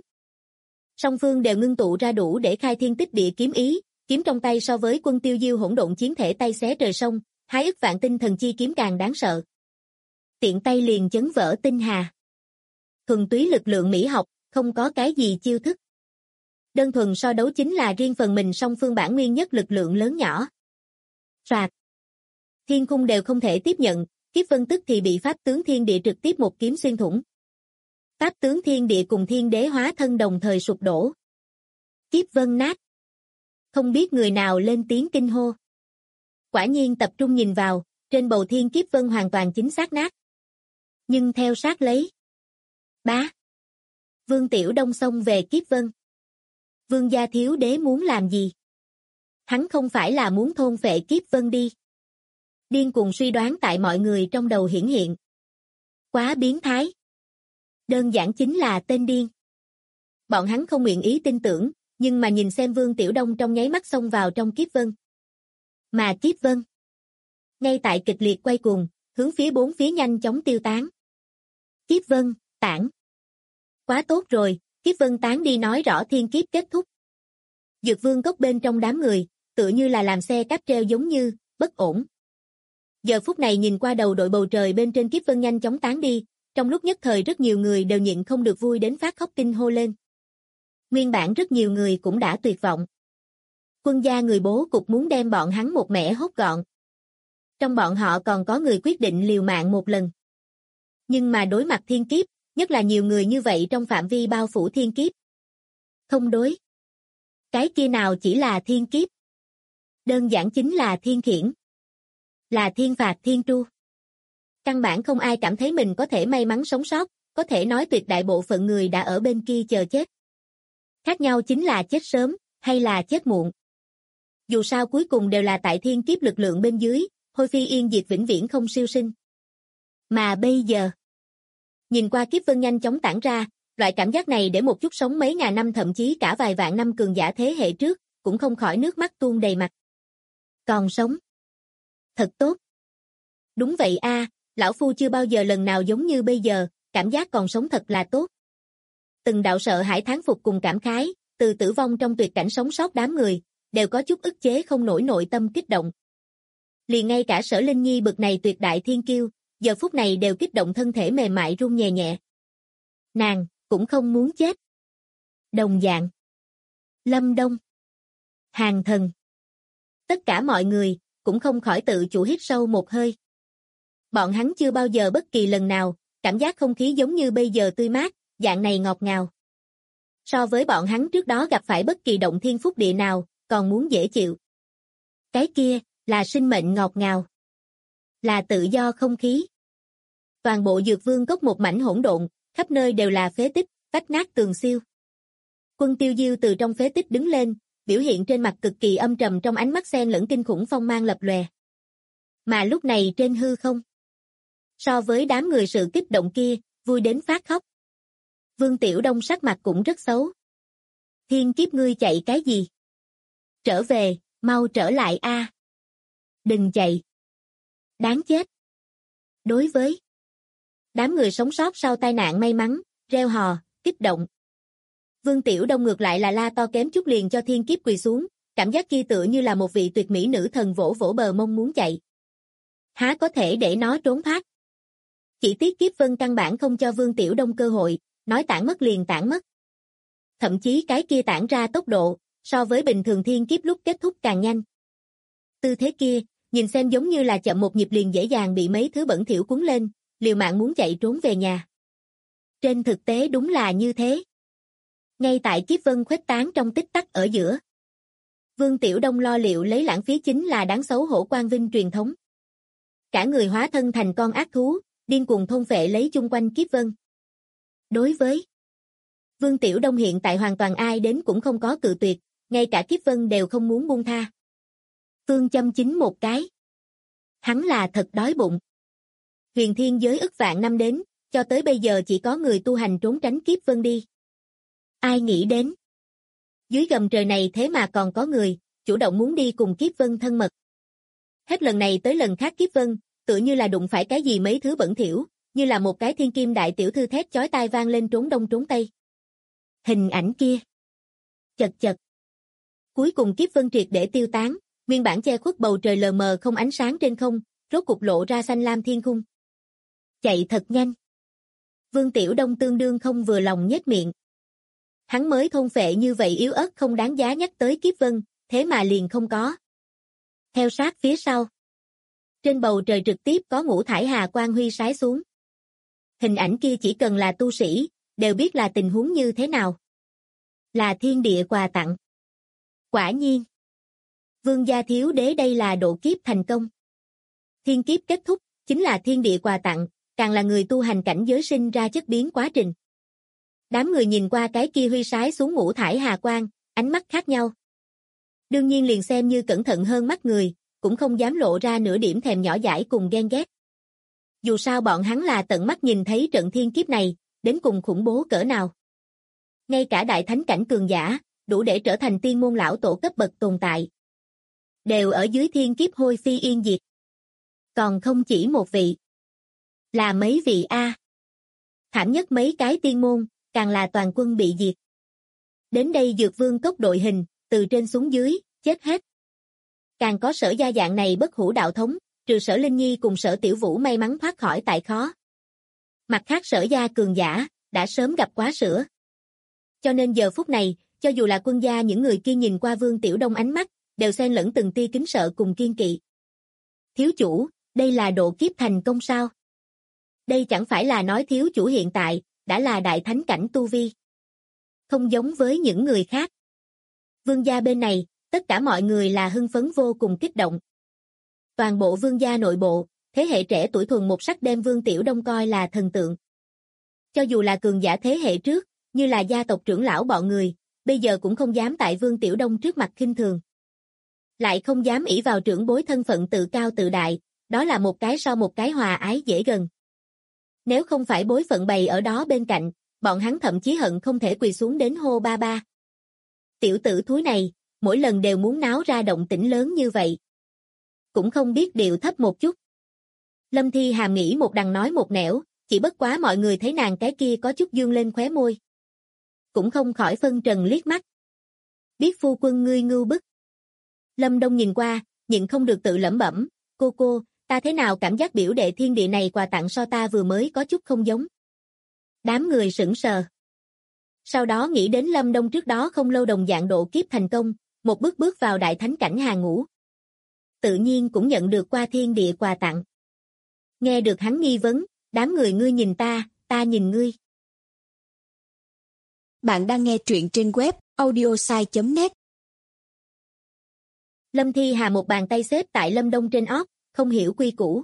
Song phương đều ngưng tụ ra đủ để khai thiên tích địa kiếm ý, kiếm trong tay so với Quân Tiêu Diêu hỗn độn chiến thể tay xé trời sông, hái ức vạn tinh thần chi kiếm càng đáng sợ. Tiện tay liền chấn vỡ tinh hà. Thuần túy lực lượng mỹ học, không có cái gì chiêu thức. Đơn thuần so đấu chính là riêng phần mình song phương bản nguyên nhất lực lượng lớn nhỏ. Soạt. Thiên khung đều không thể tiếp nhận, Kiếp Vân tức thì bị pháp tướng thiên địa trực tiếp một kiếm xuyên thủng. Pháp tướng thiên địa cùng thiên đế hóa thân đồng thời sụp đổ. Kiếp Vân nát. Không biết người nào lên tiếng kinh hô. Quả nhiên tập trung nhìn vào, trên bầu thiên Kiếp Vân hoàn toàn chính xác nát. Nhưng theo sát lấy. Bá. Vương Tiểu Đông xông về Kiếp Vân. Vương gia thiếu đế muốn làm gì? Hắn không phải là muốn thôn phệ Kiếp Vân đi. Điên cuồng suy đoán tại mọi người trong đầu hiển hiện. Quá biến thái. Đơn giản chính là tên điên. Bọn hắn không nguyện ý tin tưởng, nhưng mà nhìn xem Vương Tiểu Đông trong nháy mắt xông vào trong Kiếp Vân. Mà Kiếp Vân, ngay tại kịch liệt quay cuồng, hướng phía bốn phía nhanh chóng tiêu tán. Kiếp Vân, tản. Quá tốt rồi, Kiếp Vân tán đi nói rõ thiên kiếp kết thúc. Dược Vương cốc bên trong đám người, tựa như là làm xe cáp treo giống như, bất ổn. Giờ phút này nhìn qua đầu đội bầu trời bên trên Kiếp Vân nhanh chóng tán đi, trong lúc nhất thời rất nhiều người đều nhịn không được vui đến phát khóc kinh hô lên. Nguyên bản rất nhiều người cũng đã tuyệt vọng. Quân gia người bố cục muốn đem bọn hắn một mẻ hốt gọn. Trong bọn họ còn có người quyết định liều mạng một lần. Nhưng mà đối mặt thiên kiếp, nhất là nhiều người như vậy trong phạm vi bao phủ thiên kiếp. Không đối. Cái kia nào chỉ là thiên kiếp. Đơn giản chính là thiên khiển. Là thiên phạt thiên tru. Căn bản không ai cảm thấy mình có thể may mắn sống sót, có thể nói tuyệt đại bộ phận người đã ở bên kia chờ chết. Khác nhau chính là chết sớm, hay là chết muộn. Dù sao cuối cùng đều là tại thiên kiếp lực lượng bên dưới, hôi phi yên diệt vĩnh viễn không siêu sinh. Mà bây giờ, nhìn qua Kiếp Vân nhanh chóng tản ra, loại cảm giác này để một chút sống mấy ngàn năm thậm chí cả vài vạn năm cường giả thế hệ trước, cũng không khỏi nước mắt tuôn đầy mặt. Còn sống. Thật tốt. Đúng vậy a, lão phu chưa bao giờ lần nào giống như bây giờ, cảm giác còn sống thật là tốt. Từng đạo sợ hãi thán phục cùng cảm khái, từ tử vong trong tuyệt cảnh sống sót đám người, đều có chút ức chế không nổi nội tâm kích động. Liền ngay cả Sở Linh Nhi bực này tuyệt đại thiên kiêu, giờ phút này đều kích động thân thể mềm mại run nhẹ nhẹ. Nàng, cũng không muốn chết. Đồng dạng. Lâm Đông. Hàng Thần. Tất cả mọi người, cũng không khỏi tự chủ hít sâu một hơi. Bọn hắn chưa bao giờ bất kỳ lần nào, cảm giác không khí giống như bây giờ tươi mát, dạng này ngọt ngào. So với bọn hắn trước đó gặp phải bất kỳ động thiên phúc địa nào, còn muốn dễ chịu. Cái kia, là sinh mệnh ngọt ngào. Là tự do không khí. Toàn bộ Dược Vương cốc một mảnh hỗn độn, khắp nơi đều là phế tích, vách nát tường xiêu. Quân Tiêu Diêu từ trong phế tích đứng lên, biểu hiện trên mặt cực kỳ âm trầm trong ánh mắt xen lẫn kinh khủng phong mang lập lòe. Mà lúc này trên hư không, so với đám người sự kích động kia, vui đến phát khóc. Vương Tiểu Đông sắc mặt cũng rất xấu. Thiên kiếp ngươi chạy cái gì? Trở về, mau trở lại a. Đừng chạy. Đáng chết. Đối với đám người sống sót sau tai nạn may mắn, reo hò, kích động. Vương Tiểu Đông ngược lại là la to kém chút liền cho thiên kiếp quỳ xuống, cảm giác kia tựa như là một vị tuyệt mỹ nữ thần vỗ vỗ bờ mông muốn chạy. Há có thể để nó trốn thoát. Chỉ tiếc Kiếp Vân căn bản không cho Vương Tiểu Đông cơ hội, nói tản mất liền tản mất. Thậm chí cái kia tản ra tốc độ, so với bình thường thiên kiếp lúc kết thúc càng nhanh. Tư thế kia, nhìn xem giống như là chậm một nhịp liền dễ dàng bị mấy thứ bẩn thỉu cuốn lên, liều mạng muốn chạy trốn về nhà. Trên thực tế đúng là như thế. Ngay tại Kiếp Vân khuếch tán trong tích tắc ở giữa. Vương Tiểu Đông lo liệu lấy lãng phí chính là đáng xấu hổ quang vinh truyền thống. Cả người hóa thân thành con ác thú, điên cuồng thôn phệ lấy chung quanh Kiếp Vân. Đối với Vương Tiểu Đông hiện tại hoàn toàn ai đến cũng không có cự tuyệt, ngay cả Kiếp Vân đều không muốn buông tha. Phương châm chính một cái. Hắn là thật đói bụng. Huyền thiên giới ức vạn năm đến, cho tới bây giờ chỉ có người tu hành trốn tránh Kiếp Vân đi. Ai nghĩ đến? Dưới gầm trời này thế mà còn có người, chủ động muốn đi cùng Kiếp Vân thân mật. Hết lần này tới lần khác Kiếp Vân, tựa như là đụng phải cái gì mấy thứ bẩn thỉu, như là một cái thiên kim đại tiểu thư thét chói tai vang lên trốn đông trốn tây. Hình ảnh kia. Chật chật. Cuối cùng Kiếp Vân triệt để tiêu tán, Nguyên bản che khuất bầu trời lờ mờ không ánh sáng trên không, rốt cục lộ ra xanh lam thiên khung. Chạy thật nhanh. Vương Tiểu Đông tương đương không vừa lòng nhếch miệng. Hắn mới thôn phệ như vậy yếu ớt không đáng giá nhắc tới kiếp vân, thế mà liền không có. Theo sát phía sau. Trên bầu trời trực tiếp có ngũ thải hà quang huy sái xuống. Hình ảnh kia chỉ cần là tu sĩ, đều biết là tình huống như thế nào. Là thiên địa quà tặng. Quả nhiên. Vương gia thiếu đế đây là độ kiếp thành công. Thiên kiếp kết thúc, chính là thiên địa quà tặng, càng là người tu hành cảnh giới sinh ra chất biến quá trình. Đám người nhìn qua cái kia huy sái xuống ngũ thải hà quang, ánh mắt khác nhau. Đương nhiên liền xem như cẩn thận hơn mắt người, cũng không dám lộ ra nửa điểm thèm nhỏ dãi cùng ghen ghét. Dù sao bọn hắn là tận mắt nhìn thấy trận thiên kiếp này, đến cùng khủng bố cỡ nào. Ngay cả đại thánh cảnh cường giả, đủ để trở thành tiên môn lão tổ cấp bậc tồn tại. Đều ở dưới thiên kiếp hôi phi yên diệt. Còn không chỉ một vị. Là mấy vị A. Thảm nhất mấy cái tiên môn, càng là toàn quân bị diệt. Đến đây Dược Vương cốc đội hình, từ trên xuống dưới, chết hết. Càng có Sở Gia dạng này bất hủ đạo thống, trừ Sở Linh Nhi cùng Sở Tiểu Vũ may mắn thoát khỏi tại khó. Mặt khác Sở Gia cường giả, đã sớm gặp quá sữa. Cho nên giờ phút này, cho dù là quân gia những người kia nhìn qua Vương Tiểu Đông ánh mắt, đều xen lẫn từng tia kính sợ cùng kiên kỵ. Thiếu chủ, đây là độ kiếp thành công sao? Đây chẳng phải là nói thiếu chủ hiện tại, đã là đại thánh cảnh tu vi. Không giống với những người khác. Vương gia bên này, tất cả mọi người là hưng phấn vô cùng kích động. Toàn bộ vương gia nội bộ, thế hệ trẻ tuổi thuần một sắc đem Vương Tiểu Đông coi là thần tượng. Cho dù là cường giả thế hệ trước, như là gia tộc trưởng lão bọn người, bây giờ cũng không dám tại Vương Tiểu Đông trước mặt khinh thường. Lại không dám ỷ vào trưởng bối thân phận tự cao tự đại, đó là một cái so một cái hòa ái dễ gần. Nếu không phải bối phận bày ở đó bên cạnh, bọn hắn thậm chí hận không thể quỳ xuống đến hô ba ba. Tiểu tử thúi này, mỗi lần đều muốn náo ra động tĩnh lớn như vậy. Cũng không biết điệu thấp một chút. Lâm Thi Hàm nghĩ một đằng nói một nẻo, chỉ bất quá mọi người thấy nàng cái kia có chút dương lên khóe môi. Cũng không khỏi phân trần liếc mắt. Biết phu quân ngươi ngưu bức. Lâm Đông nhìn qua, nhịn không được tự lẩm bẩm, cô, ta thế nào cảm giác biểu đệ thiên địa này quà tặng so ta vừa mới có chút không giống. Đám người sững sờ. Sau đó nghĩ đến Lâm Đông trước đó không lâu đồng dạng độ kiếp thành công, một bước vào đại thánh cảnh hàng ngũ. Tự nhiên cũng nhận được qua thiên địa quà tặng. Nghe được hắn nghi vấn, đám người ngươi nhìn ta nhìn ngươi. Bạn đang nghe truyện trên web audiosai.net. Lâm Thi Hà một bàn tay xếp tại Lâm Đông trên ót, không hiểu quy củ.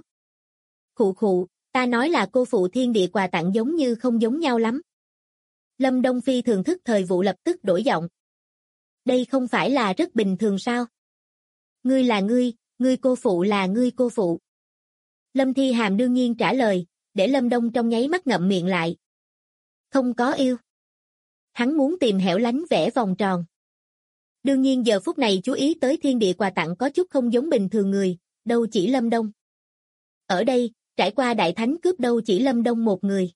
Khụ, ta nói là cô phụ thiên địa quà tặng giống như không giống nhau lắm. Lâm Đông Phi thường thức thời vụ lập tức đổi giọng. Đây không phải là rất bình thường sao? Ngươi là ngươi cô phụ là ngươi cô phụ. Lâm Thi Hàm đương nhiên trả lời, để Lâm Đông trong nháy mắt ngậm miệng lại. Không có yêu. Hắn muốn tìm hẻo lánh vẽ vòng tròn. Đương nhiên giờ phút này chú ý tới thiên địa quà tặng có chút không giống bình thường người, đâu chỉ Lâm Đông. Ở đây, trải qua đại thánh cướp đâu chỉ Lâm Đông một người.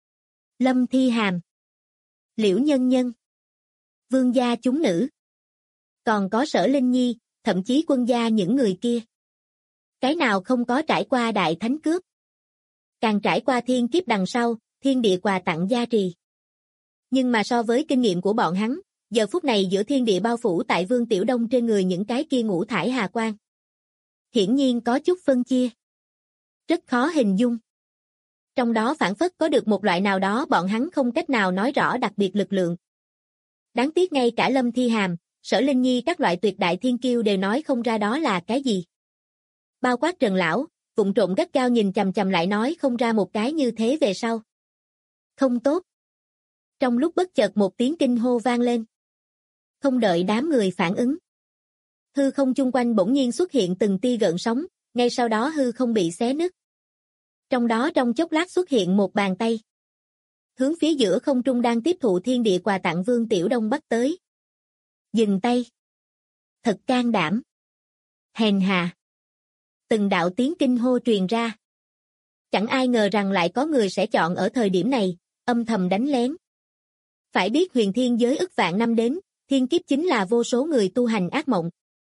Lâm Thi Hàm, Liễu Nhân Nhân, Vương gia chúng nữ. Còn có Sở Linh Nhi, thậm chí quân gia những người kia. Cái nào không có trải qua đại thánh cướp. Càng trải qua thiên kiếp đằng sau, thiên địa quà tặng gia trì. Nhưng mà so với kinh nghiệm của bọn hắn, giờ phút này giữa thiên địa bao phủ tại Vương Tiểu Đông trên người những cái kia ngũ thải hà quang. Hiển nhiên có chút phân chia. Rất khó hình dung. Trong đó phản phất có được một loại nào đó bọn hắn không cách nào nói rõ đặc biệt lực lượng. Đáng tiếc ngay cả Lâm Thi Hàm, Sở Linh Nhi các loại tuyệt đại thiên kiêu đều nói không ra đó là cái gì. Bao quát Trần Lão, vụng trộm gắt gao nhìn chằm chằm lại nói không ra một cái như thế về sau. Không tốt. Trong lúc bất chợt một tiếng kinh hô vang lên. Không đợi đám người phản ứng. Hư không chung quanh bỗng nhiên xuất hiện từng tia gợn sóng, ngay sau đó hư không bị xé nứt. Trong đó trong chốc lát xuất hiện một bàn tay. Hướng phía giữa không trung đang tiếp thụ thiên địa quà tặng Vương Tiểu Đông bắt tới. Dừng tay. Thật can đảm. Hèn hà. Từng đạo tiếng kinh hô truyền ra. Chẳng ai ngờ rằng lại có người sẽ chọn ở thời điểm này, âm thầm đánh lén. Phải biết huyền thiên giới ức vạn năm đến, thiên kiếp chính là vô số người tu hành ác mộng.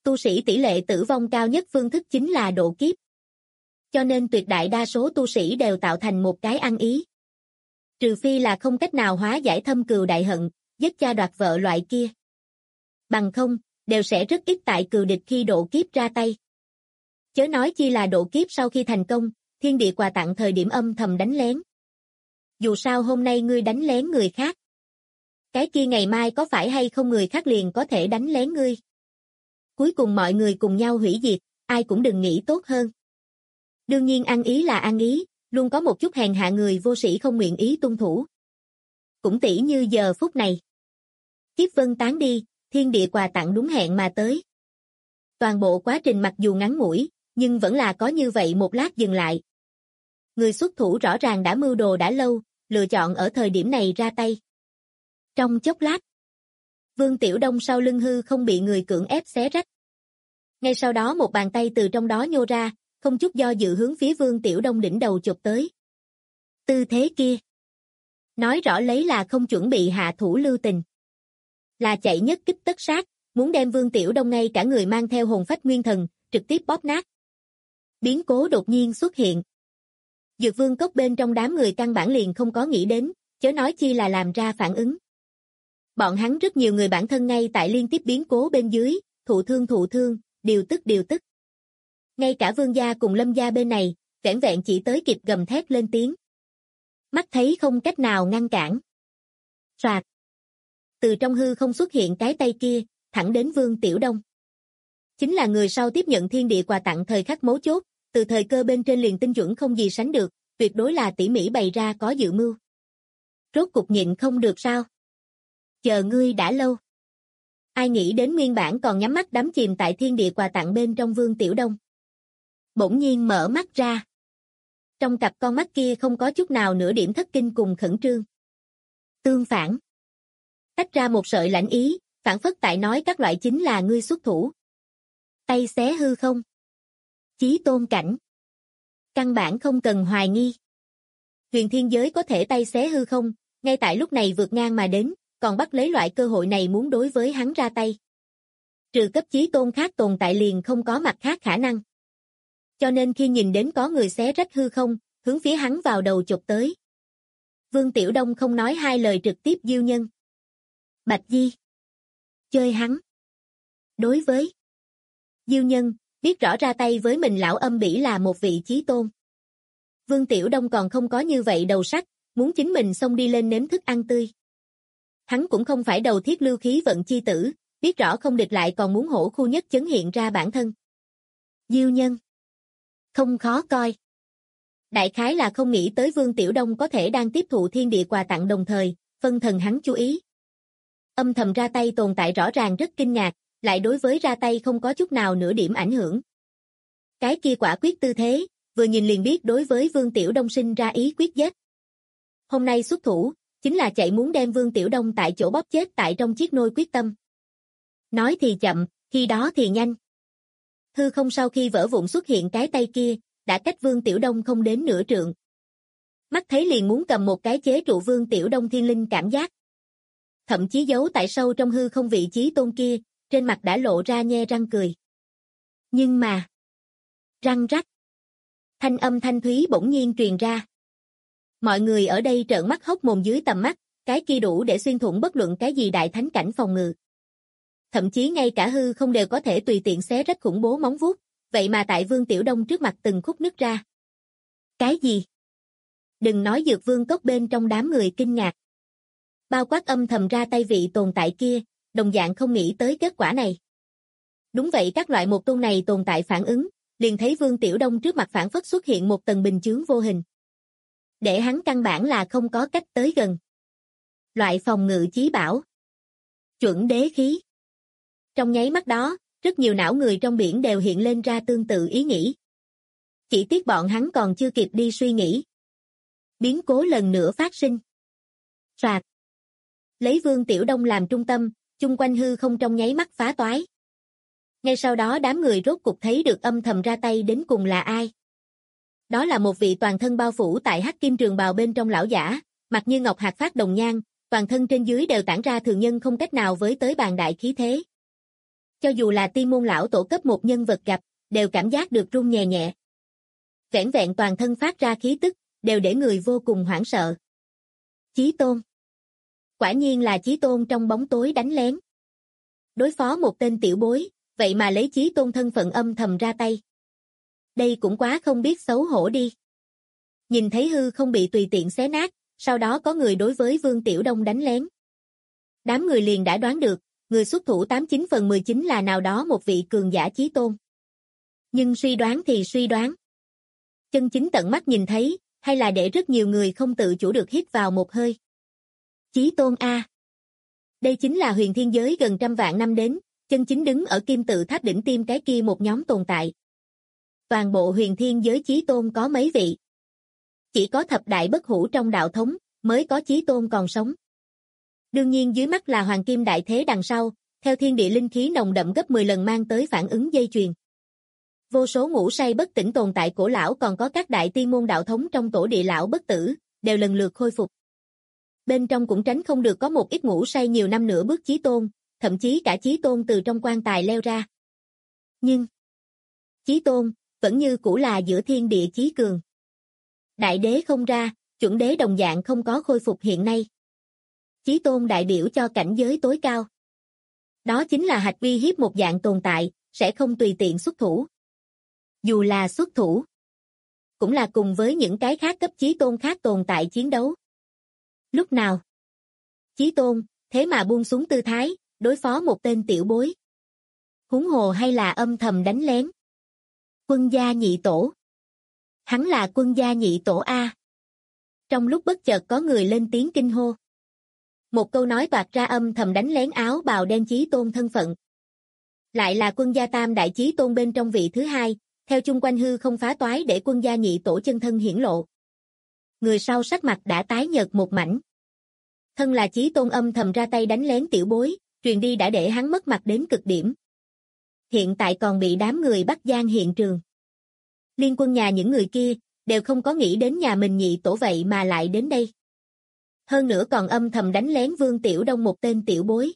Tu sĩ tỷ lệ tử vong cao nhất phương thức chính là độ kiếp. Cho nên tuyệt đại đa số tu sĩ đều tạo thành một cái ăn ý. Trừ phi là không cách nào hóa giải thâm cừu đại hận, giết cha đoạt vợ loại kia. Bằng không, đều sẽ rất ít tại cừu địch khi độ kiếp ra tay. Chớ nói chi là độ kiếp sau khi thành công, thiên địa quà tặng thời điểm âm thầm đánh lén. Dù sao hôm nay ngươi đánh lén người khác. Cái kia ngày mai có phải hay không người khác liền có thể đánh lén ngươi. Cuối cùng mọi người cùng nhau hủy diệt, ai cũng đừng nghĩ tốt hơn. Đương nhiên ăn ý là ăn ý, luôn có một chút hèn hạ người vô sĩ không nguyện ý tuân thủ. Cũng tỉ như giờ phút này. Kiếp vân tán đi, thiên địa quà tặng đúng hẹn mà tới. Toàn bộ quá trình mặc dù ngắn ngủi, nhưng vẫn là có như vậy một lát dừng lại. Người xuất thủ rõ ràng đã mưu đồ đã lâu, lựa chọn ở thời điểm này ra tay. Trong chốc lát, Vương Tiểu Đông sau lưng hư không bị người cưỡng ép xé rách. Ngay sau đó một bàn tay từ trong đó nhô ra, không chút do dự hướng phía Vương Tiểu Đông đỉnh đầu chụp tới. Tư thế kia, nói rõ lấy là không chuẩn bị hạ thủ lưu tình. Là chạy nhất kích tất sát, muốn đem Vương Tiểu Đông ngay cả người mang theo hồn phách nguyên thần, trực tiếp bóp nát. Biến cố đột nhiên xuất hiện. Dược Vương cốc bên trong đám người căn bản liền không có nghĩ đến, chớ nói chi là làm ra phản ứng. Bọn hắn rất nhiều người bản thân ngay tại liên tiếp biến cố bên dưới, thụ thương, điều tức. Ngay cả Vương gia cùng Lâm gia bên này, vẻn vẹn chỉ tới kịp gầm thét lên tiếng. Mắt thấy không cách nào ngăn cản. Soạt. Từ trong hư không xuất hiện cái tay kia, thẳng đến Vương Tiểu Đông. Chính là người sau tiếp nhận thiên địa quà tặng thời khắc mấu chốt, từ thời cơ bên trên liền tinh chuẩn không gì sánh được, tuyệt đối là tỉ mỉ bày ra có dự mưu. Rốt cục nhịn không được sao? Chờ ngươi đã lâu. Ai nghĩ đến nguyên bản còn nhắm mắt đắm chìm tại thiên địa quà tặng bên trong Vương Tiểu Đông. Bỗng nhiên mở mắt ra. Trong cặp con mắt kia không có chút nào nửa điểm thất kinh cùng khẩn trương. Tương phản. Tách ra một sợi lãnh ý, phản phất tại nói các loại chính là ngươi xuất thủ. Tay xé hư không. Chí tôn cảnh. Căn bản không cần hoài nghi. Huyền thiên giới có thể tay xé hư không, ngay tại lúc này vượt ngang mà đến, còn bắt lấy loại cơ hội này muốn đối với hắn ra tay. Trừ cấp chí tôn khác tồn tại liền không có mặt khác khả năng. Cho nên khi nhìn đến có người xé rách hư không, hướng phía hắn vào đầu chụp tới. Vương Tiểu Đông không nói hai lời trực tiếp diêu nhân. Bạch Di. Chơi hắn. Đối với diêu nhân, biết rõ ra tay với mình lão âm bỉ là một vị chí tôn. Vương Tiểu Đông còn không có như vậy đầu sắt, muốn chính mình xông đi lên nếm thức ăn tươi. Hắn cũng không phải đầu thiết lưu khí vận chi tử, biết rõ không địch lại còn muốn hổ khu nhất chấn hiện ra bản thân. Diêu nhân. Không khó coi. Đại khái là không nghĩ tới Vương Tiểu Đông có thể đang tiếp thụ thiên địa quà tặng đồng thời, phân thần hắn chú ý. Âm thầm ra tay tồn tại rõ ràng rất kinh ngạc, lại đối với ra tay không có chút nào nửa điểm ảnh hưởng. Cái kia quả quyết tư thế, vừa nhìn liền biết đối với Vương Tiểu Đông sinh ra ý quyết giết. Hôm nay xuất thủ, chính là chạy muốn đem Vương Tiểu Đông tại chỗ bóp chết tại trong chiếc nôi quyết tâm. Nói thì chậm, khi đó thì nhanh. Hư không sau khi vỡ vụn xuất hiện cái tay kia, đã cách Vương Tiểu Đông không đến nửa trượng. Mắt thấy liền muốn cầm một cái chế trụ Vương Tiểu Đông thiên linh cảm giác. Thậm chí giấu tại sâu trong hư không vị trí tôn kia, trên mặt đã lộ ra nhe răng cười. Nhưng mà, răng rắc. Thanh âm thanh thúy bỗng nhiên truyền ra. Mọi người ở đây trợn mắt hốc mồm dưới tầm mắt, cái kia đủ để xuyên thủng bất luận cái gì đại thánh cảnh phòng ngự. Thậm chí ngay cả hư không đều có thể tùy tiện xé rách khủng bố móng vuốt, vậy mà tại Vương Tiểu Đông trước mặt từng khúc nứt ra. Cái gì? Đừng nói Dược Vương cốc bên trong đám người kinh ngạc. Bao quát âm thầm ra tay vị tồn tại kia, đồng dạng không nghĩ tới kết quả này. Đúng vậy, các loại một tôn này tồn tại phản ứng, liền thấy Vương Tiểu Đông trước mặt phản phất xuất hiện một tầng bình chướng vô hình. Để hắn căn bản là không có cách tới gần. Loại phòng ngự chí bảo. Chuẩn đế khí. Trong nháy mắt đó, rất nhiều não người trong biển đều hiện lên ra tương tự ý nghĩ. Chỉ tiếc bọn hắn còn chưa kịp đi suy nghĩ. Biến cố lần nữa phát sinh. Soạt. Lấy Vương Tiểu Đông làm trung tâm, chung quanh hư không trong nháy mắt phá toái. Ngay sau đó đám người rốt cục thấy được âm thầm ra tay đến cùng là ai. Đó là một vị toàn thân bao phủ tại hắc kim trường bào bên trong lão giả, mặt như ngọc hạt phát đồng nhan, toàn thân trên dưới đều tản ra thường nhân không cách nào với tới bàn đại khí thế. Cho dù là tiên môn lão tổ cấp một nhân vật gặp, đều cảm giác được run nhẹ nhẹ. Vẻn vẹn toàn thân phát ra khí tức, đều để người vô cùng hoảng sợ. Chí Tôn. Quả nhiên là Chí Tôn trong bóng tối đánh lén. Đối phó một tên tiểu bối, vậy mà lấy Chí Tôn thân phận âm thầm ra tay. Đây cũng quá không biết xấu hổ đi. Nhìn thấy hư không bị tùy tiện xé nát, sau đó có người đối với Vương Tiểu Đông đánh lén. Đám người liền đã đoán được, người xuất thủ 89 phần 19 là nào đó một vị cường giả Chí Tôn. Nhưng suy đoán thì suy đoán. Chân chính tận mắt nhìn thấy, hay là để rất nhiều người không tự chủ được hít vào một hơi. Chí Tôn A. Đây chính là huyền thiên giới gần trăm vạn năm đến, chân chính đứng ở kim tự tháp đỉnh tiêm cái kia một nhóm tồn tại. Toàn bộ huyền thiên giới Chí Tôn có mấy vị? Chỉ có thập đại bất hủ trong đạo thống, mới có Chí Tôn còn sống. Đương nhiên dưới mắt là hoàng kim đại thế đằng sau, theo thiên địa linh khí nồng đậm gấp 10 lần mang tới phản ứng dây chuyền. Vô số ngủ say bất tỉnh tồn tại cổ lão còn có các đại tiên môn đạo thống trong tổ địa lão bất tử, đều lần lượt khôi phục. Bên trong cũng tránh không được có một ít ngủ say nhiều năm nữa bước Chí Tôn, thậm chí cả Chí Tôn từ trong quan tài leo ra. Nhưng Chí Tôn vẫn như cũ là giữa thiên địa chí cường. Đại đế không ra, chuẩn đế đồng dạng không có khôi phục hiện nay. Chí Tôn đại biểu cho cảnh giới tối cao. Đó chính là hạch uy hiếp một dạng tồn tại, sẽ không tùy tiện xuất thủ. Dù là xuất thủ, cũng là cùng với những cái khác cấp Chí Tôn khác tồn tại chiến đấu. Lúc nào? Chí Tôn, thế mà buông xuống tư thái, đối phó một tên tiểu bối. Huống hồ hay là âm thầm đánh lén. Quân gia nhị tổ. Hắn là quân gia nhị tổ A. Trong lúc bất chợt có người lên tiếng kinh hô. Một câu nói toạc ra âm thầm đánh lén áo bào đen Chí Tôn thân phận. Lại là quân gia tam đại Chí Tôn bên trong vị thứ hai, theo chung quanh hư không phá toái để quân gia nhị tổ chân thân hiển lộ. Người sau sắc mặt đã tái nhợt một mảnh. Thân là Chí Tôn âm thầm ra tay đánh lén tiểu bối, truyền đi đã để hắn mất mặt đến cực điểm. Hiện tại còn bị đám người bắt giam hiện trường. Liên quân nhà những người kia, đều không có nghĩ đến nhà mình nhị tổ vậy mà lại đến đây. Hơn nữa còn âm thầm đánh lén Vương Tiểu Đông một tên tiểu bối.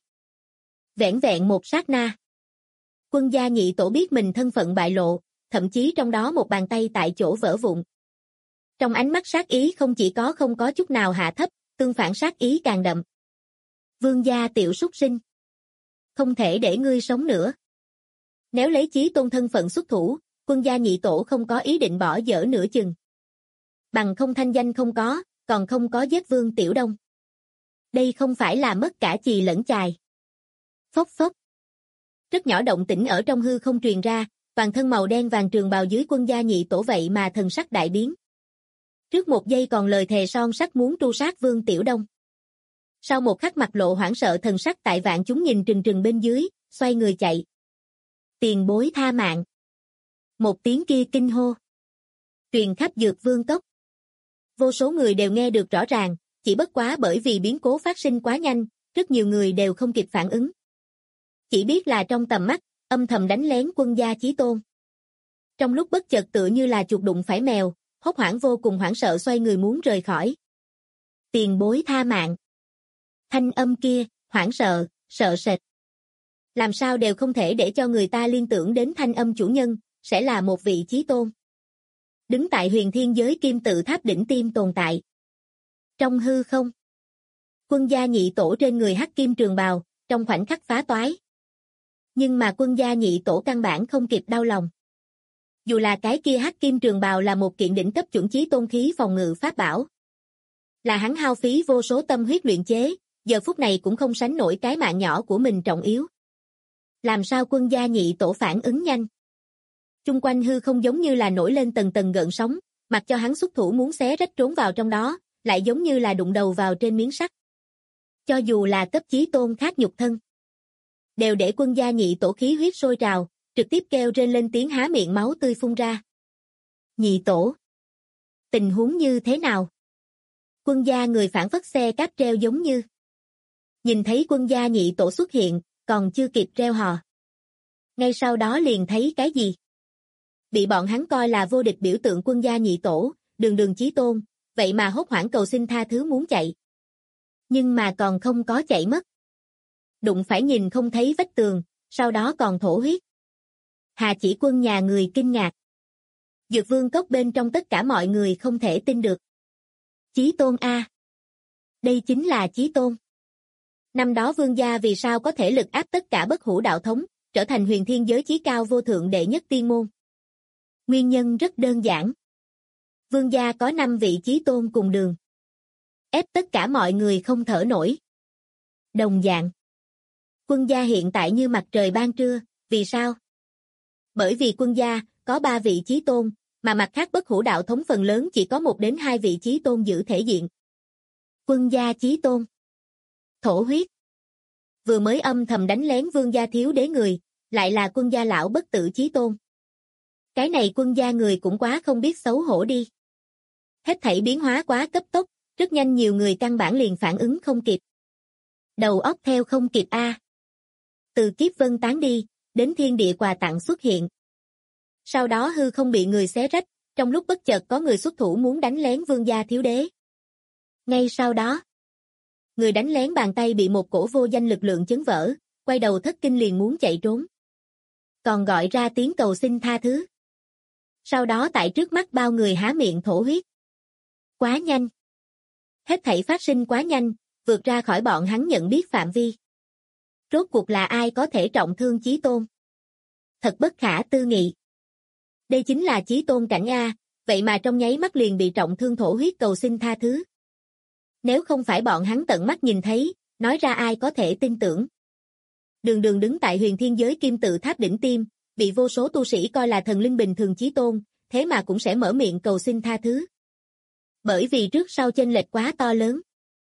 Vẻn vẹn một sát na. Quân gia nhị tổ biết mình thân phận bại lộ, thậm chí trong đó một bàn tay tại chỗ vỡ vụn. Trong ánh mắt sát ý không chỉ có không có chút nào hạ thấp, tương phản sát ý càng đậm. Vương gia tiểu súc sinh. Không thể để ngươi sống nữa. Nếu lấy Chí Tôn thân phận xuất thủ, quân gia nhị tổ không có ý định bỏ dở nửa chừng. Bằng không thanh danh không có, còn không có giết Vương Tiểu Đông. Đây không phải là mất cả chì lẫn chài. Phốc phốc. Rất nhỏ động tĩnh ở trong hư không truyền ra, toàn thân màu đen vàng trường bào dưới quân gia nhị tổ vậy mà thần sắc đại biến. Trước một giây còn lời thề son sắt muốn tru sát Vương Tiểu Đông. Sau một khắc mặt lộ hoảng sợ thần sắc tại vạn chúng nhìn trừng trừng bên dưới, xoay người chạy. Tiền bối tha mạng. Một tiếng kia kinh hô. Truyền khắp Dược Vương cốc. Vô số người đều nghe được rõ ràng, chỉ bất quá bởi vì biến cố phát sinh quá nhanh, rất nhiều người đều không kịp phản ứng. Chỉ biết là trong tầm mắt, âm thầm đánh lén quân gia Chí Tôn. Trong lúc bất chợt tựa như là chuột đụng phải mèo, hốt hoảng vô cùng hoảng sợ xoay người muốn rời khỏi. Tiền bối tha mạng. Thanh âm kia, hoảng sợ, sợ sệt. Làm sao đều không thể để cho người ta liên tưởng đến thanh âm chủ nhân, sẽ là một vị Chí Tôn. Đứng tại huyền thiên giới kim tự tháp đỉnh tiêm tồn tại. Trong hư không, quân gia nhị tổ trên người hắc kim trường bào, trong khoảnh khắc phá toái. Nhưng mà quân gia nhị tổ căn bản không kịp đau lòng. Dù là cái kia hắc kim trường bào là một kiện đỉnh cấp chuẩn Chí Tôn khí phòng ngự pháp bảo. Là hắn hao phí vô số tâm huyết luyện chế, giờ phút này cũng không sánh nổi cái mạng nhỏ của mình trọng yếu. Làm sao quân gia nhị tổ phản ứng nhanh? Chung quanh hư không giống như là nổi lên tầng tầng gợn sóng, mặc cho hắn xuất thủ muốn xé rách trốn vào trong đó, lại giống như là đụng đầu vào trên miếng sắt. Cho dù là cấp Chí Tôn khác nhục thân, đều để quân gia nhị tổ khí huyết sôi trào, trực tiếp kêu rên lên tiếng há miệng máu tươi phun ra. Nhị tổ, tình huống như thế nào? Quân gia người phản phất xe cáp treo giống như. Nhìn thấy quân gia nhị tổ xuất hiện, còn chưa kịp reo hò. Ngay sau đó liền thấy cái gì? Bị bọn hắn coi là vô địch biểu tượng quân gia nhị tổ, đường đường Chí Tôn, vậy mà hốt hoảng cầu xin tha thứ muốn chạy. Nhưng mà còn không có chạy mất. Đụng phải nhìn không thấy vách tường, sau đó còn thổ huyết. Hà Chỉ Quân nhà người kinh ngạc. Dược Vương cốc bên trong tất cả mọi người không thể tin được. Chí Tôn a. Đây chính là Chí Tôn. Năm đó Vương gia vì sao có thể lực áp tất cả bất hủ đạo thống, trở thành huyền thiên giới chí cao vô thượng đệ nhất tiên môn? Nguyên nhân rất đơn giản. Vương gia có 5 vị Chí Tôn cùng đường. Ép tất cả mọi người không thở nổi. Đồng dạng. Quân gia hiện tại như mặt trời ban trưa, vì sao? Bởi vì quân gia có 3 vị Chí Tôn, mà mặt khác bất hủ đạo thống phần lớn chỉ có 1 đến 2 vị Chí Tôn giữ thể diện. Quân gia Chí Tôn. Thổ huyết. Vừa mới âm thầm đánh lén Vương gia thiếu đế người, lại là quân gia lão bất tử Chí Tôn. Cái này quân gia người cũng quá không biết xấu hổ đi. Hết thảy biến hóa quá cấp tốc, rất nhanh nhiều người căn bản liền phản ứng không kịp. Đầu óc theo không kịp a. Từ kiếp vân tán đi, đến thiên địa quà tặng xuất hiện. Sau đó hư không bị người xé rách, trong lúc bất chợt có người xuất thủ muốn đánh lén Vương gia thiếu đế. Ngay sau đó, người đánh lén bàn tay bị một cổ vô danh lực lượng chấn vỡ, quay đầu thất kinh liền muốn chạy trốn. Còn gọi ra tiếng cầu xin tha thứ. Sau đó tại trước mắt bao người há miệng thổ huyết. Quá nhanh. Hết thảy phát sinh quá nhanh, vượt ra khỏi bọn hắn nhận biết phạm vi. Rốt cuộc là ai có thể trọng thương Chí Tôn? Thật bất khả tư nghị. Đây chính là Chí Tôn cảnh A, vậy mà trong nháy mắt liền bị trọng thương thổ huyết cầu xin tha thứ. Nếu không phải bọn hắn tận mắt nhìn thấy, nói ra ai có thể tin tưởng. Đường Đường đứng tại huyền thiên giới kim tự tháp đỉnh tim, bị vô số tu sĩ coi là thần linh bình thường Chí Tôn, thế mà cũng sẽ mở miệng cầu xin tha thứ. Bởi vì trước sau chênh lệch quá to lớn.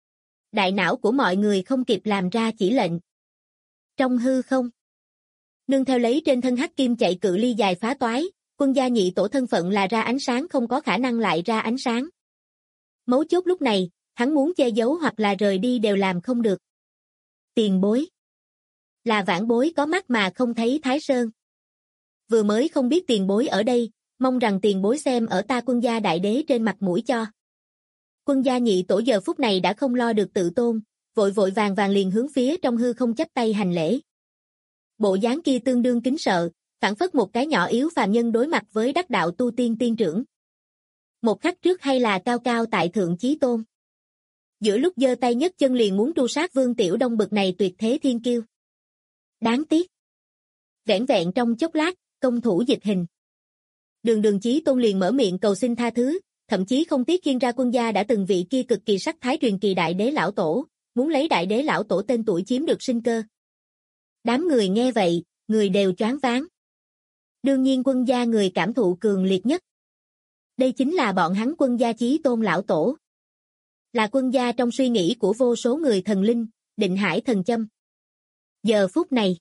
Đại não của mọi người không kịp làm ra chỉ lệnh. Trong hư không, nương theo lấy trên thân hắc kim chạy cự ly dài phá toái, quân gia nhị tổ thân phận là ra ánh sáng không có khả năng lại ra ánh sáng. Mấu chốt lúc này, hắn muốn che giấu hoặc là rời đi đều làm không được. Tiền bối. Là vãn bối có mắt mà không thấy Thái Sơn. Vừa mới không biết tiền bối ở đây, mong rằng tiền bối xem ở ta quân gia đại đế trên mặt mũi cho. Quân gia nhị tổ giờ phút này đã không lo được tự tôn, vội vội vàng vàng liền hướng phía trong hư không chắp tay hành lễ. Bộ dáng kia tương đương kính sợ, phảng phất một cái nhỏ yếu phàm nhân đối mặt với đắc đạo tu tiên tiên trưởng. Một khắc trước hay là cao cao tại thượng Chí Tôn. Giữa lúc giơ tay nhấc chân liền muốn tru sát Vương Tiểu Đông bực này tuyệt thế thiên kiêu. Đáng tiếc. Vẻn vẹn trong chốc lát, công thủ dịch hình. Đường Đường Chí Tôn liền mở miệng cầu xin tha thứ, thậm chí không tiếc khiêng ra quân gia đã từng vị kia cực kỳ sắc thái truyền kỳ đại đế lão tổ, muốn lấy đại đế lão tổ tên tuổi chiếm được sinh cơ. Đám người nghe vậy, người đều choáng váng. Đương nhiên quân gia người cảm thụ cường liệt nhất. Đây chính là bọn hắn quân gia Chí Tôn lão tổ. Là quân gia trong suy nghĩ của vô số người thần linh, định hải thần châm. Giờ phút này.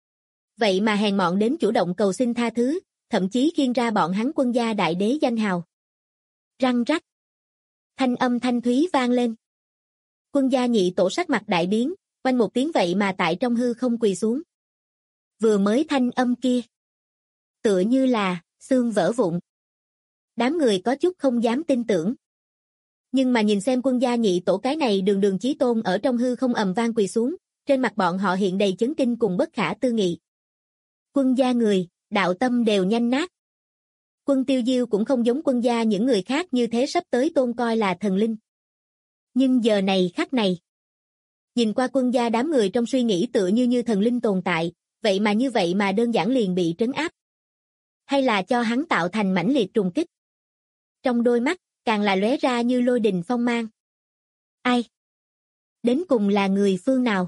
Vậy mà hèn mọn đến chủ động cầu xin tha thứ, thậm chí khiêng ra bọn hắn quân gia đại đế danh hào. Răng rắc. Thanh âm thanh thúy vang lên. Quân gia nhị tổ sắc mặt đại biến, quanh một tiếng vậy mà tại trong hư không quỳ xuống. Vừa mới thanh âm kia. Tựa như là, xương vỡ vụn. Đám người có chút không dám tin tưởng. Nhưng mà nhìn xem quân gia nhị tổ cái này Đường Đường Chí Tôn ở trong hư không ầm vang quỳ xuống, trên mặt bọn họ hiện đầy chấn kinh cùng bất khả tư nghị. Quân gia người, đạo tâm đều nhanh nát. Quân Tiêu Diêu cũng không giống quân gia những người khác như thế sắp tới tôn coi là thần linh. Nhưng giờ này khắc này. Nhìn qua quân gia đám người trong suy nghĩ tựa như thần linh tồn tại, vậy mà như vậy mà đơn giản liền bị trấn áp. Hay là cho hắn tạo thành mãnh liệt trùng kích. Trong đôi mắt, càng là lóe ra như lôi đình phong mang. Ai? Đến cùng là người phương nào?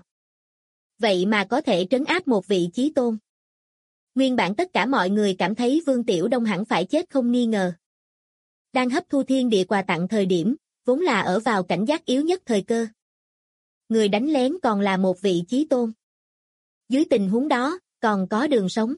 Vậy mà có thể trấn áp một vị Chí Tôn. Nguyên bản tất cả mọi người cảm thấy Vương Tiểu Đông hẳn phải chết không nghi ngờ. Đang hấp thu thiên địa quà tặng thời điểm, vốn là ở vào cảnh giác yếu nhất thời cơ. Người đánh lén còn là một vị Chí Tôn. Dưới tình huống đó, còn có đường sống.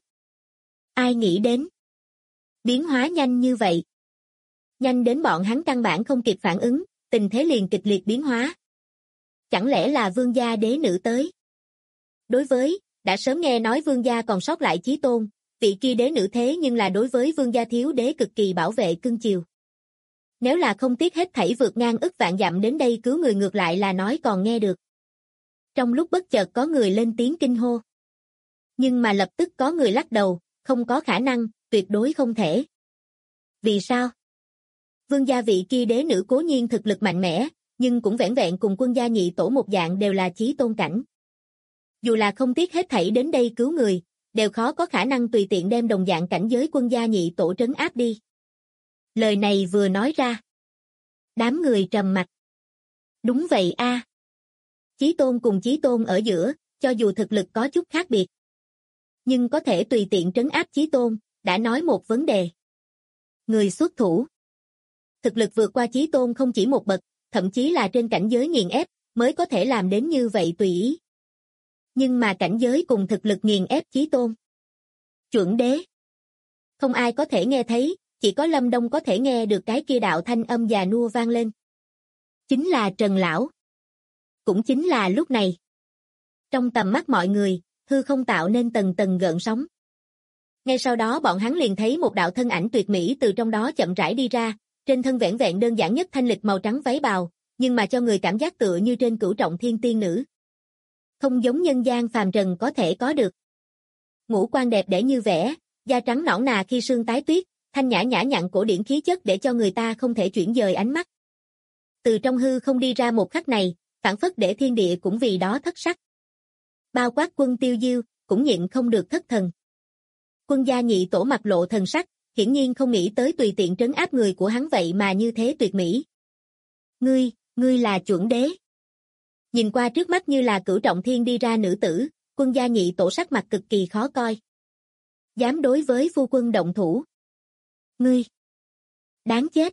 Ai nghĩ đến? Biến hóa nhanh như vậy. Nhanh đến bọn hắn căn bản không kịp phản ứng, tình thế liền kịch liệt biến hóa. Chẳng lẽ là Vương gia đế nữ tới? Đối với, đã sớm nghe nói Vương gia còn sót lại Chí Tôn, vị kia đế nữ thế nhưng là đối với Vương gia thiếu đế cực kỳ bảo vệ cưng chiều. Nếu là không tiếc hết thảy vượt ngang ức vạn dặm đến đây cứu người ngược lại là nói còn nghe được. Trong lúc bất chợt có người lên tiếng kinh hô. Nhưng mà lập tức có người lắc đầu, không có khả năng, tuyệt đối không thể. Vì sao? Vương gia vị kia đế nữ cố nhiên thực lực mạnh mẽ, nhưng cũng vẻn vẹn cùng quân gia nhị tổ một dạng đều là chí tôn cảnh. Dù là không tiếc hết thảy đến đây cứu người, đều khó có khả năng tùy tiện đem đồng dạng cảnh giới quân gia nhị tổ trấn áp đi. Lời này vừa nói ra, đám người trầm mặc. Đúng vậy a. Chí tôn cùng chí tôn ở giữa, cho dù thực lực có chút khác biệt, nhưng có thể tùy tiện trấn áp chí tôn, đã nói một vấn đề. Người xuất thủ. Thực lực vượt qua chí tôn không chỉ một bậc, thậm chí là trên cảnh giới nghiền ép, mới có thể làm đến như vậy tùy ý. Nhưng mà cảnh giới cùng thực lực nghiền ép chí tôn. Chuẩn đế. Không ai có thể nghe thấy, chỉ có Lâm Đông có thể nghe được cái kia đạo thanh âm già nua vang lên. Chính là Trần Lão. Cũng chính là lúc này. Trong tầm mắt mọi người, hư không tạo nên tầng tầng gợn sóng. Ngay sau đó bọn hắn liền thấy một đạo thân ảnh tuyệt mỹ từ trong đó chậm rãi đi ra, trên thân vẻn vẹn đơn giản nhất thanh lịch màu trắng váy bào, nhưng mà cho người cảm giác tựa như trên cửu trọng thiên tiên nữ. Không giống nhân gian phàm trần có thể có được. Ngũ quan đẹp đẽ như vẽ, da trắng nõn nà khi sương tái tuyết, thanh nhã nhã nhặn cổ điển khí chất để cho người ta không thể chuyển dời ánh mắt. Từ trong hư không đi ra một khắc này, phảng phất để thiên địa cũng vì đó thất sắc. Bao quát Quân Tiêu Diêu, cũng nhịn không được thất thần. Quân gia nhị tổ mặt lộ thần sắc, hiển nhiên không nghĩ tới tùy tiện trấn áp người của hắn vậy mà như thế tuyệt mỹ. Ngươi là chuẩn đế. Nhìn qua trước mắt như là cửu trọng thiên đi ra nữ tử, Quân gia nhị tổ sắc mặt cực kỳ khó coi. Dám đối với phu quân động thủ. Ngươi. Đáng chết.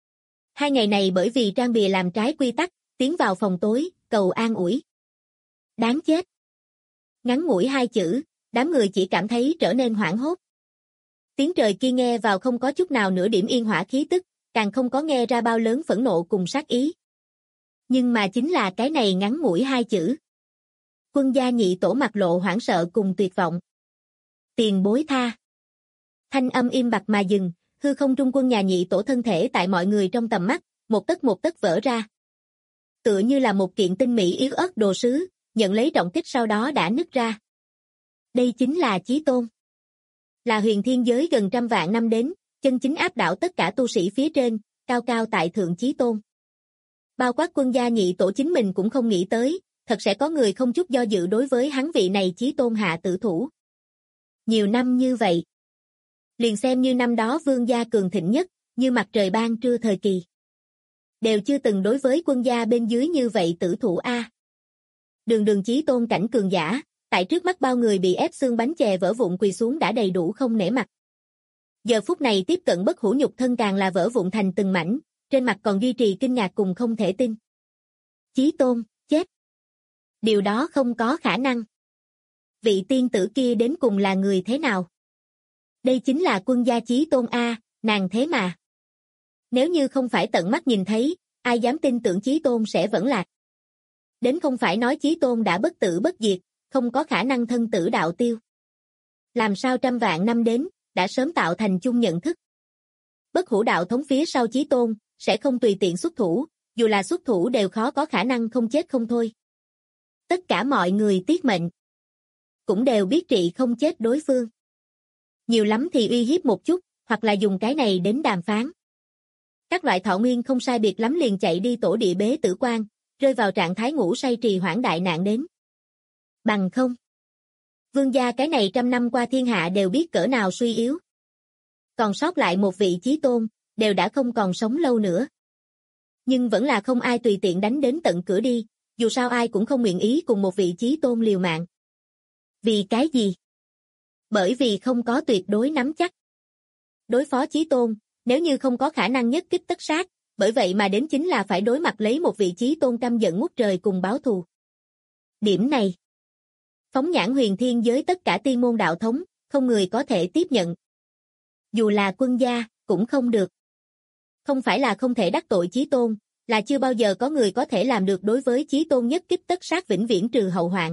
2 ngày này bởi vì trang bìa làm trái quy tắc, tiến vào phòng tối, cầu an ủi. Đáng chết. Ngắn ngủi 2 chữ, đám người chỉ cảm thấy trở nên hoảng hốt. Tiếng trời kia nghe vào không có chút nào nửa điểm yên hỏa khí tức, càng không có nghe ra bao lớn phẫn nộ cùng sát ý. Nhưng mà chính là cái này ngắn ngủi 2 chữ. Quân gia nhị tổ mặt lộ hoảng sợ cùng tuyệt vọng. Tiền bối tha. Thanh âm im bặt mà dừng, hư không trung quân nhà nhị tổ thân thể tại mọi người trong tầm mắt, một tấc vỡ ra. Tựa như là một kiện tinh mỹ yếu ớt đồ sứ, nhận lấy trọng kích sau đó đã nứt ra. Đây chính là chí tôn. Là huyền thiên giới gần 100 vạn năm đến, chân chính áp đảo tất cả tu sĩ phía trên, cao cao tại thượng chí tôn. Bao quát quân gia nhị tổ chính mình cũng không nghĩ tới, thật sẽ có người không chút do dự đối với hắn vị này chí tôn hạ tử thủ. Nhiều năm như vậy. Liền xem như năm đó vương gia cường thịnh nhất, như mặt trời ban trưa thời kỳ. Đều chưa từng đối với quân gia bên dưới như vậy tử thủ a. Đường chí tôn cảnh cường giả, tại trước mắt bao người bị ép xương bánh chè vỡ vụn quỳ xuống đã đầy đủ không nể mặt. Giờ phút này tiếp cận bất hủ nhục thân càng là vỡ vụn thành từng mảnh, trên mặt còn duy trì kinh ngạc cùng không thể tin. Chí tôn, chết. Điều đó không có khả năng. Vị tiên tử kia đến cùng là người thế nào? Đây chính là quân gia chí tôn a, nàng thế mà. Nếu như không phải tận mắt nhìn thấy, ai dám tin tưởng chí tôn sẽ vẫn lạc. Đến không phải nói chí tôn đã bất tử bất diệt, không có khả năng thân tử đạo tiêu. Làm sao 100 vạn năm đến, đã sớm tạo thành chung nhận thức. Bất hủ đạo thống phía sau chí tôn, sẽ không tùy tiện xuất thủ, dù là xuất thủ đều khó có khả năng không chết không thôi. Tất cả mọi người tiết mệnh, cũng đều biết trị không chết đối phương. Nhiều lắm thì uy hiếp một chút, hoặc là dùng cái này đến đàm phán. Các loại thọ nguyên không sai biệt lắm liền chạy đi tổ địa bế tử quan, rơi vào trạng thái ngủ say trì hoãn đại nạn đến. Bằng không. Vương gia cái này 100 năm qua thiên hạ đều biết cỡ nào suy yếu. Còn sót lại một vị chí tôn, đều đã không còn sống lâu nữa. Nhưng vẫn là không ai tùy tiện đánh đến tận cửa đi, dù sao ai cũng không nguyện ý cùng một vị chí tôn liều mạng. Vì cái gì? Bởi vì không có tuyệt đối nắm chắc. Đối phó chí tôn, nếu như không có khả năng nhất kích tất sát, bởi vậy mà đến chính là phải đối mặt lấy một vị chí tôn căm giận ngút trời cùng báo thù. Điểm này, phóng nhãn huyền thiên giới tất cả tiên môn đạo thống, không người có thể tiếp nhận. Dù là quân gia, cũng không được. Không phải là không thể đắc tội chí tôn, là chưa bao giờ có người có thể làm được đối với chí tôn nhất kích tất sát vĩnh viễn trừ hậu hoạn.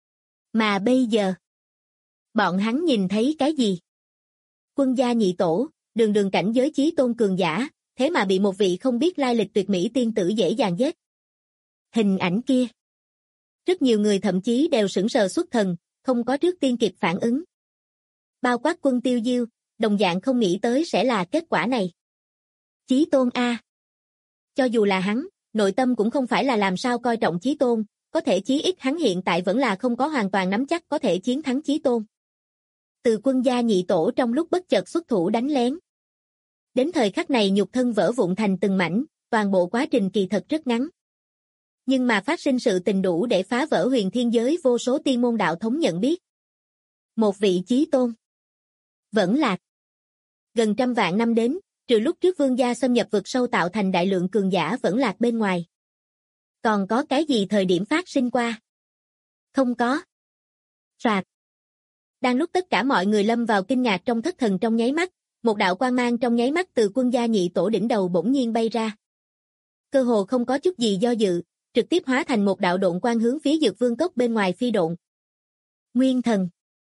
Mà bây giờ, bọn hắn nhìn thấy cái gì? Quân gia nhị tổ, đường cảnh giới chí tôn cường giả, thế mà bị một vị không biết lai lịch tuyệt mỹ tiên tử dễ dàng giết. Hình ảnh kia. Rất nhiều người thậm chí đều sững sờ xuất thần, không có trước tiên kịp phản ứng. Bao quát Quân Tiêu Diêu, đồng dạng không nghĩ tới sẽ là kết quả này. Chí Tôn a. Cho dù là hắn, nội tâm cũng không phải là làm sao coi trọng Chí Tôn, có thể chí ít hắn hiện tại vẫn là không có hoàn toàn nắm chắc có thể chiến thắng Chí Tôn. Từ Quân gia nhị tổ trong lúc bất chợt xuất thủ đánh lén. Đến thời khắc này nhục thân vỡ vụn thành từng mảnh, toàn bộ quá trình kỳ thật rất ngắn. Nhưng mà phát sinh sự tình đủ để phá vỡ huyền thiên giới vô số tiên môn đạo thống nhận biết. Một vị Chí Tôn. Vẫn lạc. Gần trăm vạn năm đến, trừ lúc trước Vương gia xâm nhập vực sâu tạo thành đại lượng cường giả vẫn lạc bên ngoài. Còn có cái gì thời điểm phát sinh qua? Không có. Soạt. Đang lúc tất cả mọi người lâm vào kinh ngạc trong thất thần trong nháy mắt, một đạo quang mang trong nháy mắt từ Quân gia nhị tổ đỉnh đầu bỗng nhiên bay ra. Cơ hồ không có chút gì do dự, trực tiếp hóa thành một đạo độn quang hướng phía Dược Vương cốc bên ngoài phi độn. Nguyên thần.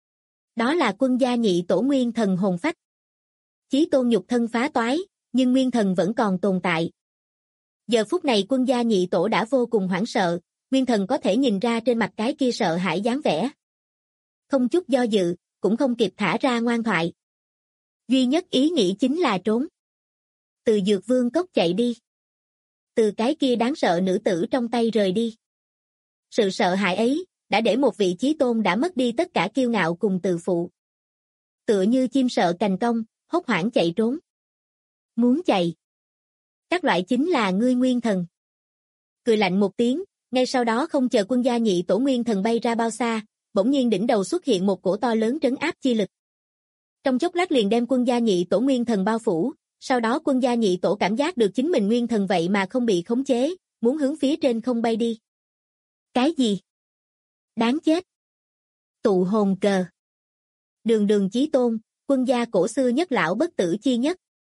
Đó là Quân gia nhị tổ nguyên thần hồn phách. Chí Tôn nhục thân phá toái, nhưng nguyên thần vẫn còn tồn tại. Giờ phút này Quân gia nhị tổ đã vô cùng hoảng sợ, nguyên thần có thể nhìn ra trên mặt cái kia sợ hãi dáng vẻ. Không chút do dự, cũng không kịp thả ra ngoan thoại. Duy nhất ý nghĩ chính là trốn. Từ Dược Vương cốc chạy đi. Từ cái kia đáng sợ nữ tử trong tay rời đi. Sự sợ hãi ấy, đã để một vị Chí Tôn đã mất đi tất cả kiêu ngạo cùng tự phụ. Tựa như chim sợ cành cong, hốt hoảng chạy trốn. Muốn chạy. Các loại chính là ngươi nguyên thần. Cười lạnh một tiếng, ngay sau đó không chờ Quân gia nhị tổ nguyên thần bay ra bao xa, bỗng nhiên đỉnh đầu xuất hiện một cổ to lớn trấn áp chi lực. Trong chốc lát liền đem Quân gia nhị tổ nguyên thần bao phủ, sau đó Quân gia nhị tổ cảm giác được chính mình nguyên thần vậy mà không bị khống chế, muốn hướng phía trên không bay đi. Cái gì? Đáng chết. Tụ hồn cờ. Đường đường Chí Tôn, Quân gia cổ xưa nhất lão bất tử chi nhất.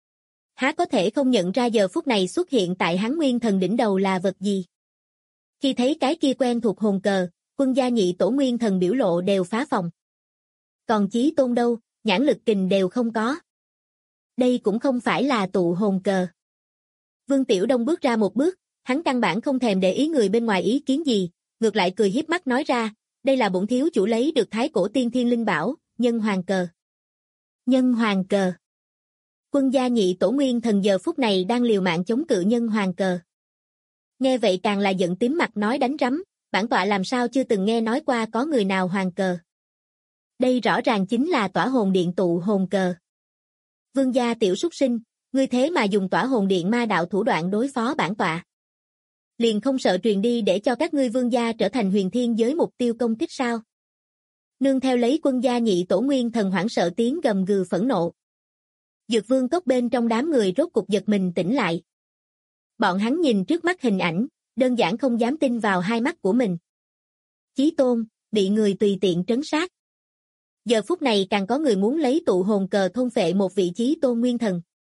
Há có thể không nhận ra giờ phút này xuất hiện tại hắn nguyên thần đỉnh đầu là vật gì? Khi thấy cái kia quen thuộc hồn cờ, Quân gia nhị tổ nguyên thần biểu lộ đều phá phòng. Còn Chí Tôn đâu, nhãn lực kình đều không có. Đây cũng không phải là tụ hồn cờ. Vương Tiểu Đông bước ra một bước, hắn căn bản không thèm để ý người bên ngoài ý kiến gì, ngược lại cười hiếp mắt nói ra, đây là bổn thiếu chủ lấy được thái cổ tiên thiên linh bảo, nhân hoàng cờ. Nhân hoàng cờ. Quân gia nhị tổ nguyên thần giờ phút này đang liều mạng chống cự nhân hoàng cờ. Nghe vậy càng là giận tím mặt nói đánh rắm, bản tọa làm sao chưa từng nghe nói qua có người nào hoàng cờ. Đây rõ ràng chính là tỏa hồn điện tụ hồn cờ. Vương gia tiểu súc sinh, ngươi thế mà dùng tỏa hồn điện ma đạo thủ đoạn đối phó bản tọa. Liền không sợ truyền đi để cho các ngươi vương gia trở thành huyền thiên giới mục tiêu công kích sao? Nương theo lấy Quân gia nhị tổ nguyên thần hoảng sợ tiếng gầm gừ phẫn nộ. Dược Vương cốc bên trong đám người rốt cục giật mình tỉnh lại. Bọn hắn nhìn trước mắt hình ảnh, đơn giản không dám tin vào hai mắt của mình. Chí Tôn, bị người tùy tiện trấn sát. Giờ phút này càng có người muốn lấy tụ hồn cờ thôn phệ một vị Chí Tôn nguyên thần.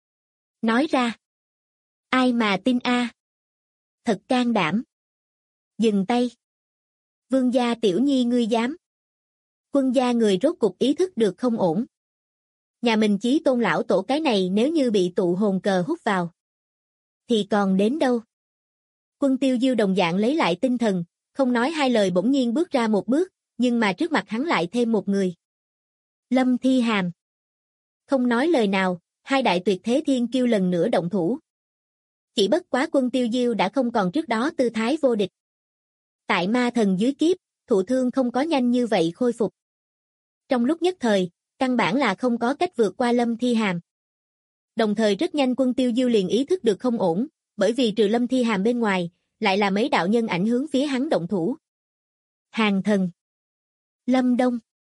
Nói ra. Ai mà tin a? Thật can đảm. Dừng tay. Vương gia tiểu nhi ngươi dám. Quân gia người rốt cục ý thức được không ổn. Nhà mình Chí Tôn lão tổ cái này nếu như bị tụ hồn cờ hút vào. Thì còn đến đâu? Quân Tiêu Diêu đồng dạng lấy lại tinh thần, không nói hai lời bỗng nhiên bước ra một bước, nhưng mà trước mặt hắn lại thêm một người. Lâm Thi Hàm. Không nói lời nào, hai đại tuyệt thế thiên kiêu lần nữa động thủ. Chỉ bất quá Quân Tiêu Diêu đã không còn trước đó tư thái vô địch. Tại ma thần dưới kiếp, thụ thương không có nhanh như vậy khôi phục. Trong lúc nhất thời, căn bản là không có cách vượt qua Lâm Thi Hàm. Đồng thời rất nhanh Quân Tiêu Diêu liền ý thức được không ổn, bởi vì trừ Lâm Thi Hàm bên ngoài, lại là mấy đạo nhân ảnh hướng phía hắn động thủ. Hàng Thần, Lâm Đông,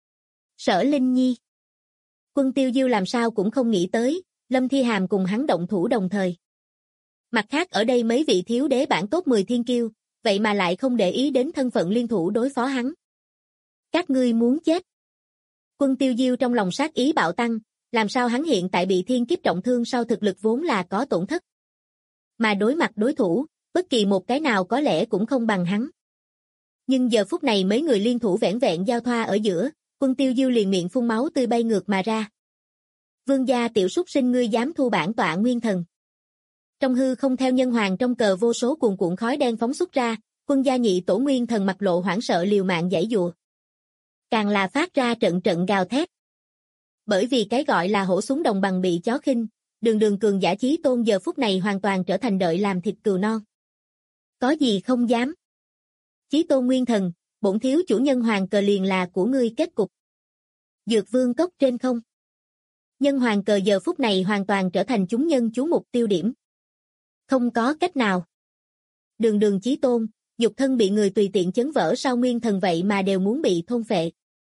Sở Linh Nhi. Quân Tiêu Diêu làm sao cũng không nghĩ tới, Lâm Thi Hàm cùng hắn động thủ đồng thời. Mặt khác ở đây mấy vị thiếu đế bản top 10 thiên kiêu, vậy mà lại không để ý đến thân phận liên thủ đối phó hắn. Các ngươi muốn chết. Quân Tiêu Diêu trong lòng sát ý bạo tăng, làm sao hắn hiện tại bị thiên kiếp trọng thương sau thực lực vốn là có tổn thất. Mà đối mặt đối thủ, bất kỳ một cái nào có lẽ cũng không bằng hắn. Nhưng giờ phút này mấy người liên thủ vẻn vẹn giao thoa ở giữa, Quân Tiêu Diêu liền miệng phun máu tươi bay ngược mà ra. Vương gia tiểu súc sinh ngươi dám thu bản tọa nguyên thần. Trong hư không theo nhân hoàng trong cờ vô số cuồn cuộn khói đen phóng xuất ra, Quân gia nhị tổ nguyên thần mặt lộ hoảng sợ liều mạng giãy giụa. càng là phát ra trận trận gào thét. Bởi vì cái gọi là hổ súng đồng bằng bị chó khinh, đường đường cường giả Chí Tôn giờ phút này hoàn toàn trở thành đợi làm thịt cừu non. Có gì không dám. Chí Tôn Nguyên Thần, bổn thiếu chủ nhân hoàng cờ liền là của ngươi kết cục. Dược vương cốc trên không. Nhân hoàng cờ giờ phút này hoàn toàn trở thành chúng nhân chú mục tiêu điểm. Không có cách nào. Đường đường Chí Tôn, nhục thân bị người tùy tiện chấn vỡ sao nguyên thần vậy mà đều muốn bị thôn phệ.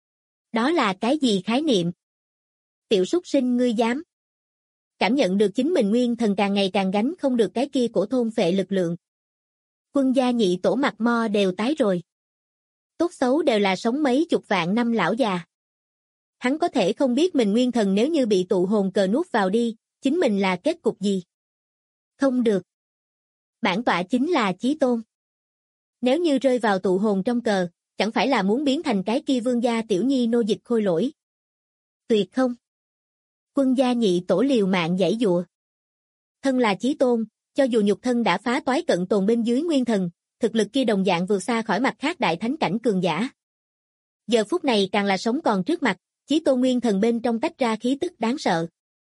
Đó là cái gì khái niệm? Tiểu súc sinh ngươi dám. Cảm nhận được chính mình nguyên thần càng ngày càng gánh không được cái kia của thôn phệ lực lượng. Quân gia nhị tổ mặt mo đều tái rồi. Tốt xấu đều là sống mấy chục vạn năm lão già. Hắn có thể không biết mình nguyên thần nếu như bị tụ hồn cờ nuốt vào đi, chính mình là kết cục gì? Không được. Bản tọa chính là Chí Tôn. Nếu như rơi vào tụ hồn trong cờ, chẳng phải là muốn biến thành cái kia vương gia tiểu nhi nô dịch khôi lỗi. Tuyệt không. Quân gia nhị tổ liều mạng giãy giụa. Thân là Chí Tôn, cho dù nhục thân đã phá toái cận tồn bên dưới nguyên thần, thực lực kia đồng dạng vượt xa khỏi mặt khác đại thánh cảnh cường giả. Giờ phút này càng là sống còn trước mặt, Chí Tôn nguyên thần bên trong tách ra khí tức đáng sợ.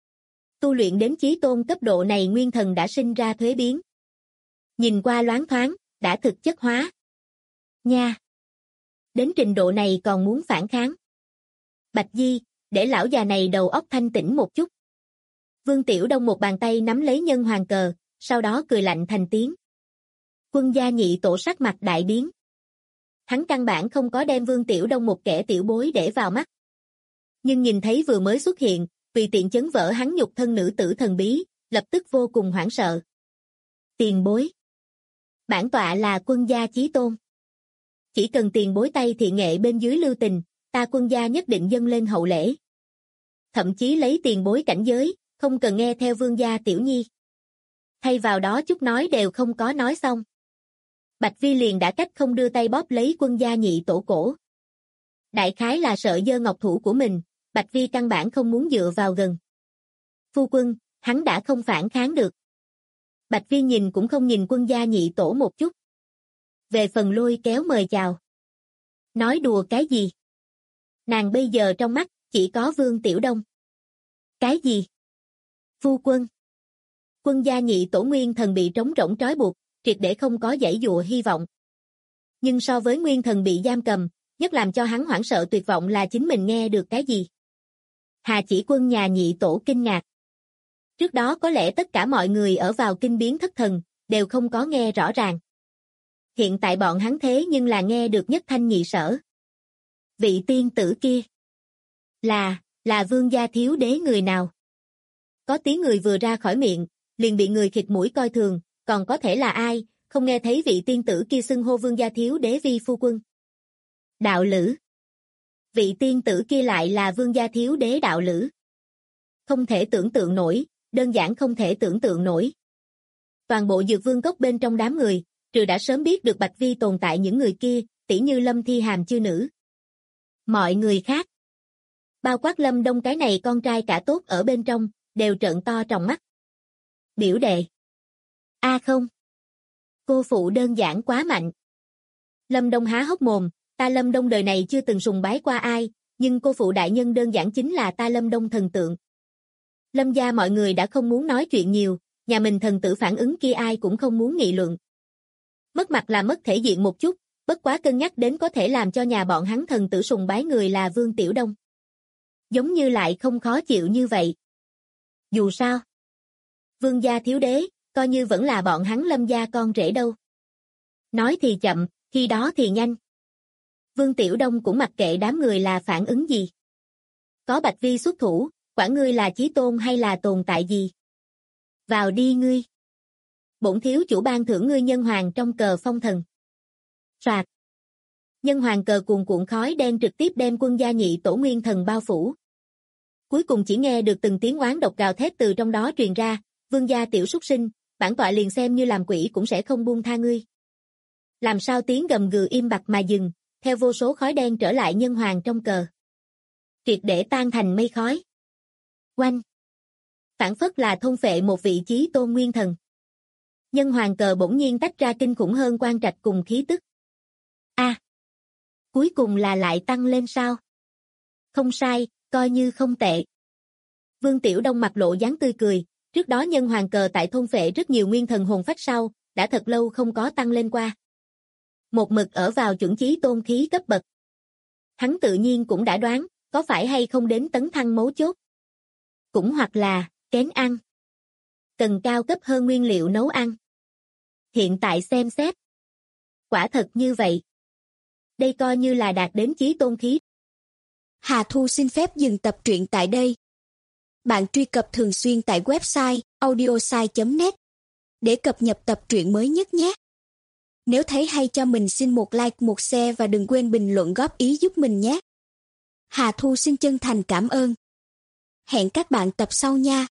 Tu luyện đến Chí Tôn cấp độ này nguyên thần đã sinh ra thuế biến. Nhìn qua loáng thoáng, đã thực chất hóa. Nha! Đến trình độ này còn muốn phản kháng. Bạch Di, để lão già này đầu óc thanh tĩnh một chút. Vương Tiểu Đông một bàn tay nắm lấy nhân hoàng cờ, sau đó cười lạnh thành tiếng. Quân gia nhị tổ sắc mặt đại biến. Hắn căn bản không có đem Vương Tiểu Đông một kẻ tiểu bối để vào mắt. Nhưng nhìn thấy vừa mới xuất hiện, tùy tiện chấn vỡ hắn nhục thân nữ tử thần bí, lập tức vô cùng hoảng sợ. Tiền bối. Bản tọa là quân gia Chí Tôn. Chỉ cần tiền bối tay thiện nghệ bên dưới lưu tình, ta quân gia nhất định dâng lên hậu lễ. Thậm chí lấy tiền bối cảnh giới, không cần nghe theo vương gia tiểu nhi. Thay vào đó chút nói đều không có nói xong. Bạch Vi liền đã cách không đưa tay bóp lấy quân gia nhị tổ cổ. Đại khái là sợ giơ ngọc thủ của mình, Bạch Vi căn bản không muốn dựa vào gần. Phu quân, hắn đã không phản kháng được. Bạch Vi nhìn cũng không nhìn quân gia nhị tổ một chút. Về phần lôi kéo mời chào. Nói đùa cái gì? Nàng bây giờ trong mắt, chỉ có Vương Tiểu Đông. Cái gì? Phu quân. Quân gia nhị tổ nguyên thần bị trống rỗng trói buộc, triệt để không có giãy dụa hy vọng. Nhưng so với nguyên thần bị giam cầm, nhất làm cho hắn hoảng sợ tuyệt vọng là chính mình nghe được cái gì. Hà Chỉ Quân nhà nhị tổ kinh ngạc. Trước đó có lẽ tất cả mọi người ở vào kinh biến thất thần, đều không có nghe rõ ràng. Hiện tại bọn hắn thế nhưng là nghe được nhất thanh nhị sở. Vị tiên tử kia. Là vương gia thiếu đế người nào? Có tiếng người vừa ra khỏi miệng, liền bị người khịt mũi coi thường, còn có thể là ai, không nghe thấy vị tiên tử kia xưng hô vương gia thiếu đế vi phu quân. Đạo lữ. Vị tiên tử kia lại là vương gia thiếu đế đạo lữ. Không thể tưởng tượng nổi, đơn giản không thể tưởng tượng nổi. Toàn bộ dược vương cốc bên trong đám người, trừ đã sớm biết được Bạch Vi tồn tại những người kia, tỉ như Lâm Thi Hàm chư nữ. Mọi người khác, bao quát Lâm Đông cái này con trai cả tốt ở bên trong, đều trợn to tròng mắt. Biểu đệ. Không. Cô phụ đơn giản quá mạnh. Lâm Đông há hốc mồm, ta Lâm Đông đời này chưa từng sùng bái qua ai, nhưng cô phụ đại nhân đơn giản chính là ta Lâm Đông thần tượng. Lâm gia mọi người đã không muốn nói chuyện nhiều, nhà mình thần tử phản ứng kia ai cũng không muốn nghị luận. Mất mặt là mất thể diện một chút, bất quá cân nhắc đến có thể làm cho nhà bọn hắn thần tử sùng bái người là Vương Tiểu Đông. Giống như lại không khó chịu như vậy. Dù sao, Vương gia thiếu đế, coi như vẫn là bọn hắn Lâm gia con rể đâu. Nói thì chậm, khi đó thì nhanh. Vương Tiểu Đông cũng mặc kệ đám người là phản ứng gì. Có Bạch Vi xuất thủ, quản ngươi là Chí Tôn hay là tồn tại gì. Vào đi ngươi. Bổn thiếu chủ ban thưởng ngươi nhân hoàng trong cờ phong thần. Soạt. Nhân hoàng cờ cuồn cuộn khói đen trực tiếp đem quân gia nhị tổ nguyên thần bao phủ. Cuối cùng chỉ nghe được từng tiếng oán độc gào thét từ trong đó truyền ra, vương gia tiểu súc sinh, bản tọa liền xem như làm quỷ cũng sẽ không buông tha ngươi. Làm sao tiếng gầm gừ im bặt mà dừng, theo vô số khói đen trở lại nhân hoàng trong cờ. Triệt để tan thành mây khói. Oanh. Phản phất là thôn phệ một vị Chí Tôn nguyên thần. Nhân hoàng cờ bỗng nhiên tách ra kinh khủng hơn quan trạch cùng khí tức. Cuối cùng là lại tăng lên sao? Không sai, coi như không tệ. Vương Tiểu Đông mặt lộ dáng tươi cười, trước đó nhân hoàng cờ tại thôn phệ rất nhiều nguyên thần hồn phách sau, đã thật lâu không có tăng lên qua. Một mực ở vào chuẩn chí tôn khí cấp bậc. Hắn tự nhiên cũng đã đoán, có phải hay không đến tấn thăng mấu chốt. Cũng hoặc là, kén ăn. Cần cao cấp hơn nguyên liệu nấu ăn. Hiện tại xem xét. Quả thật như vậy. Đây coi như là đạt đến chí tôn khí. Hà Thu xin phép dừng tập truyện tại đây. Bạn truy cập thường xuyên tại website audiosai.net để cập nhật tập truyện mới nhất nhé. Nếu thấy hay cho mình xin một like, một share và đừng quên bình luận góp ý giúp mình nhé. Hà Thu xin chân thành cảm ơn. Hẹn các bạn tập sau nha.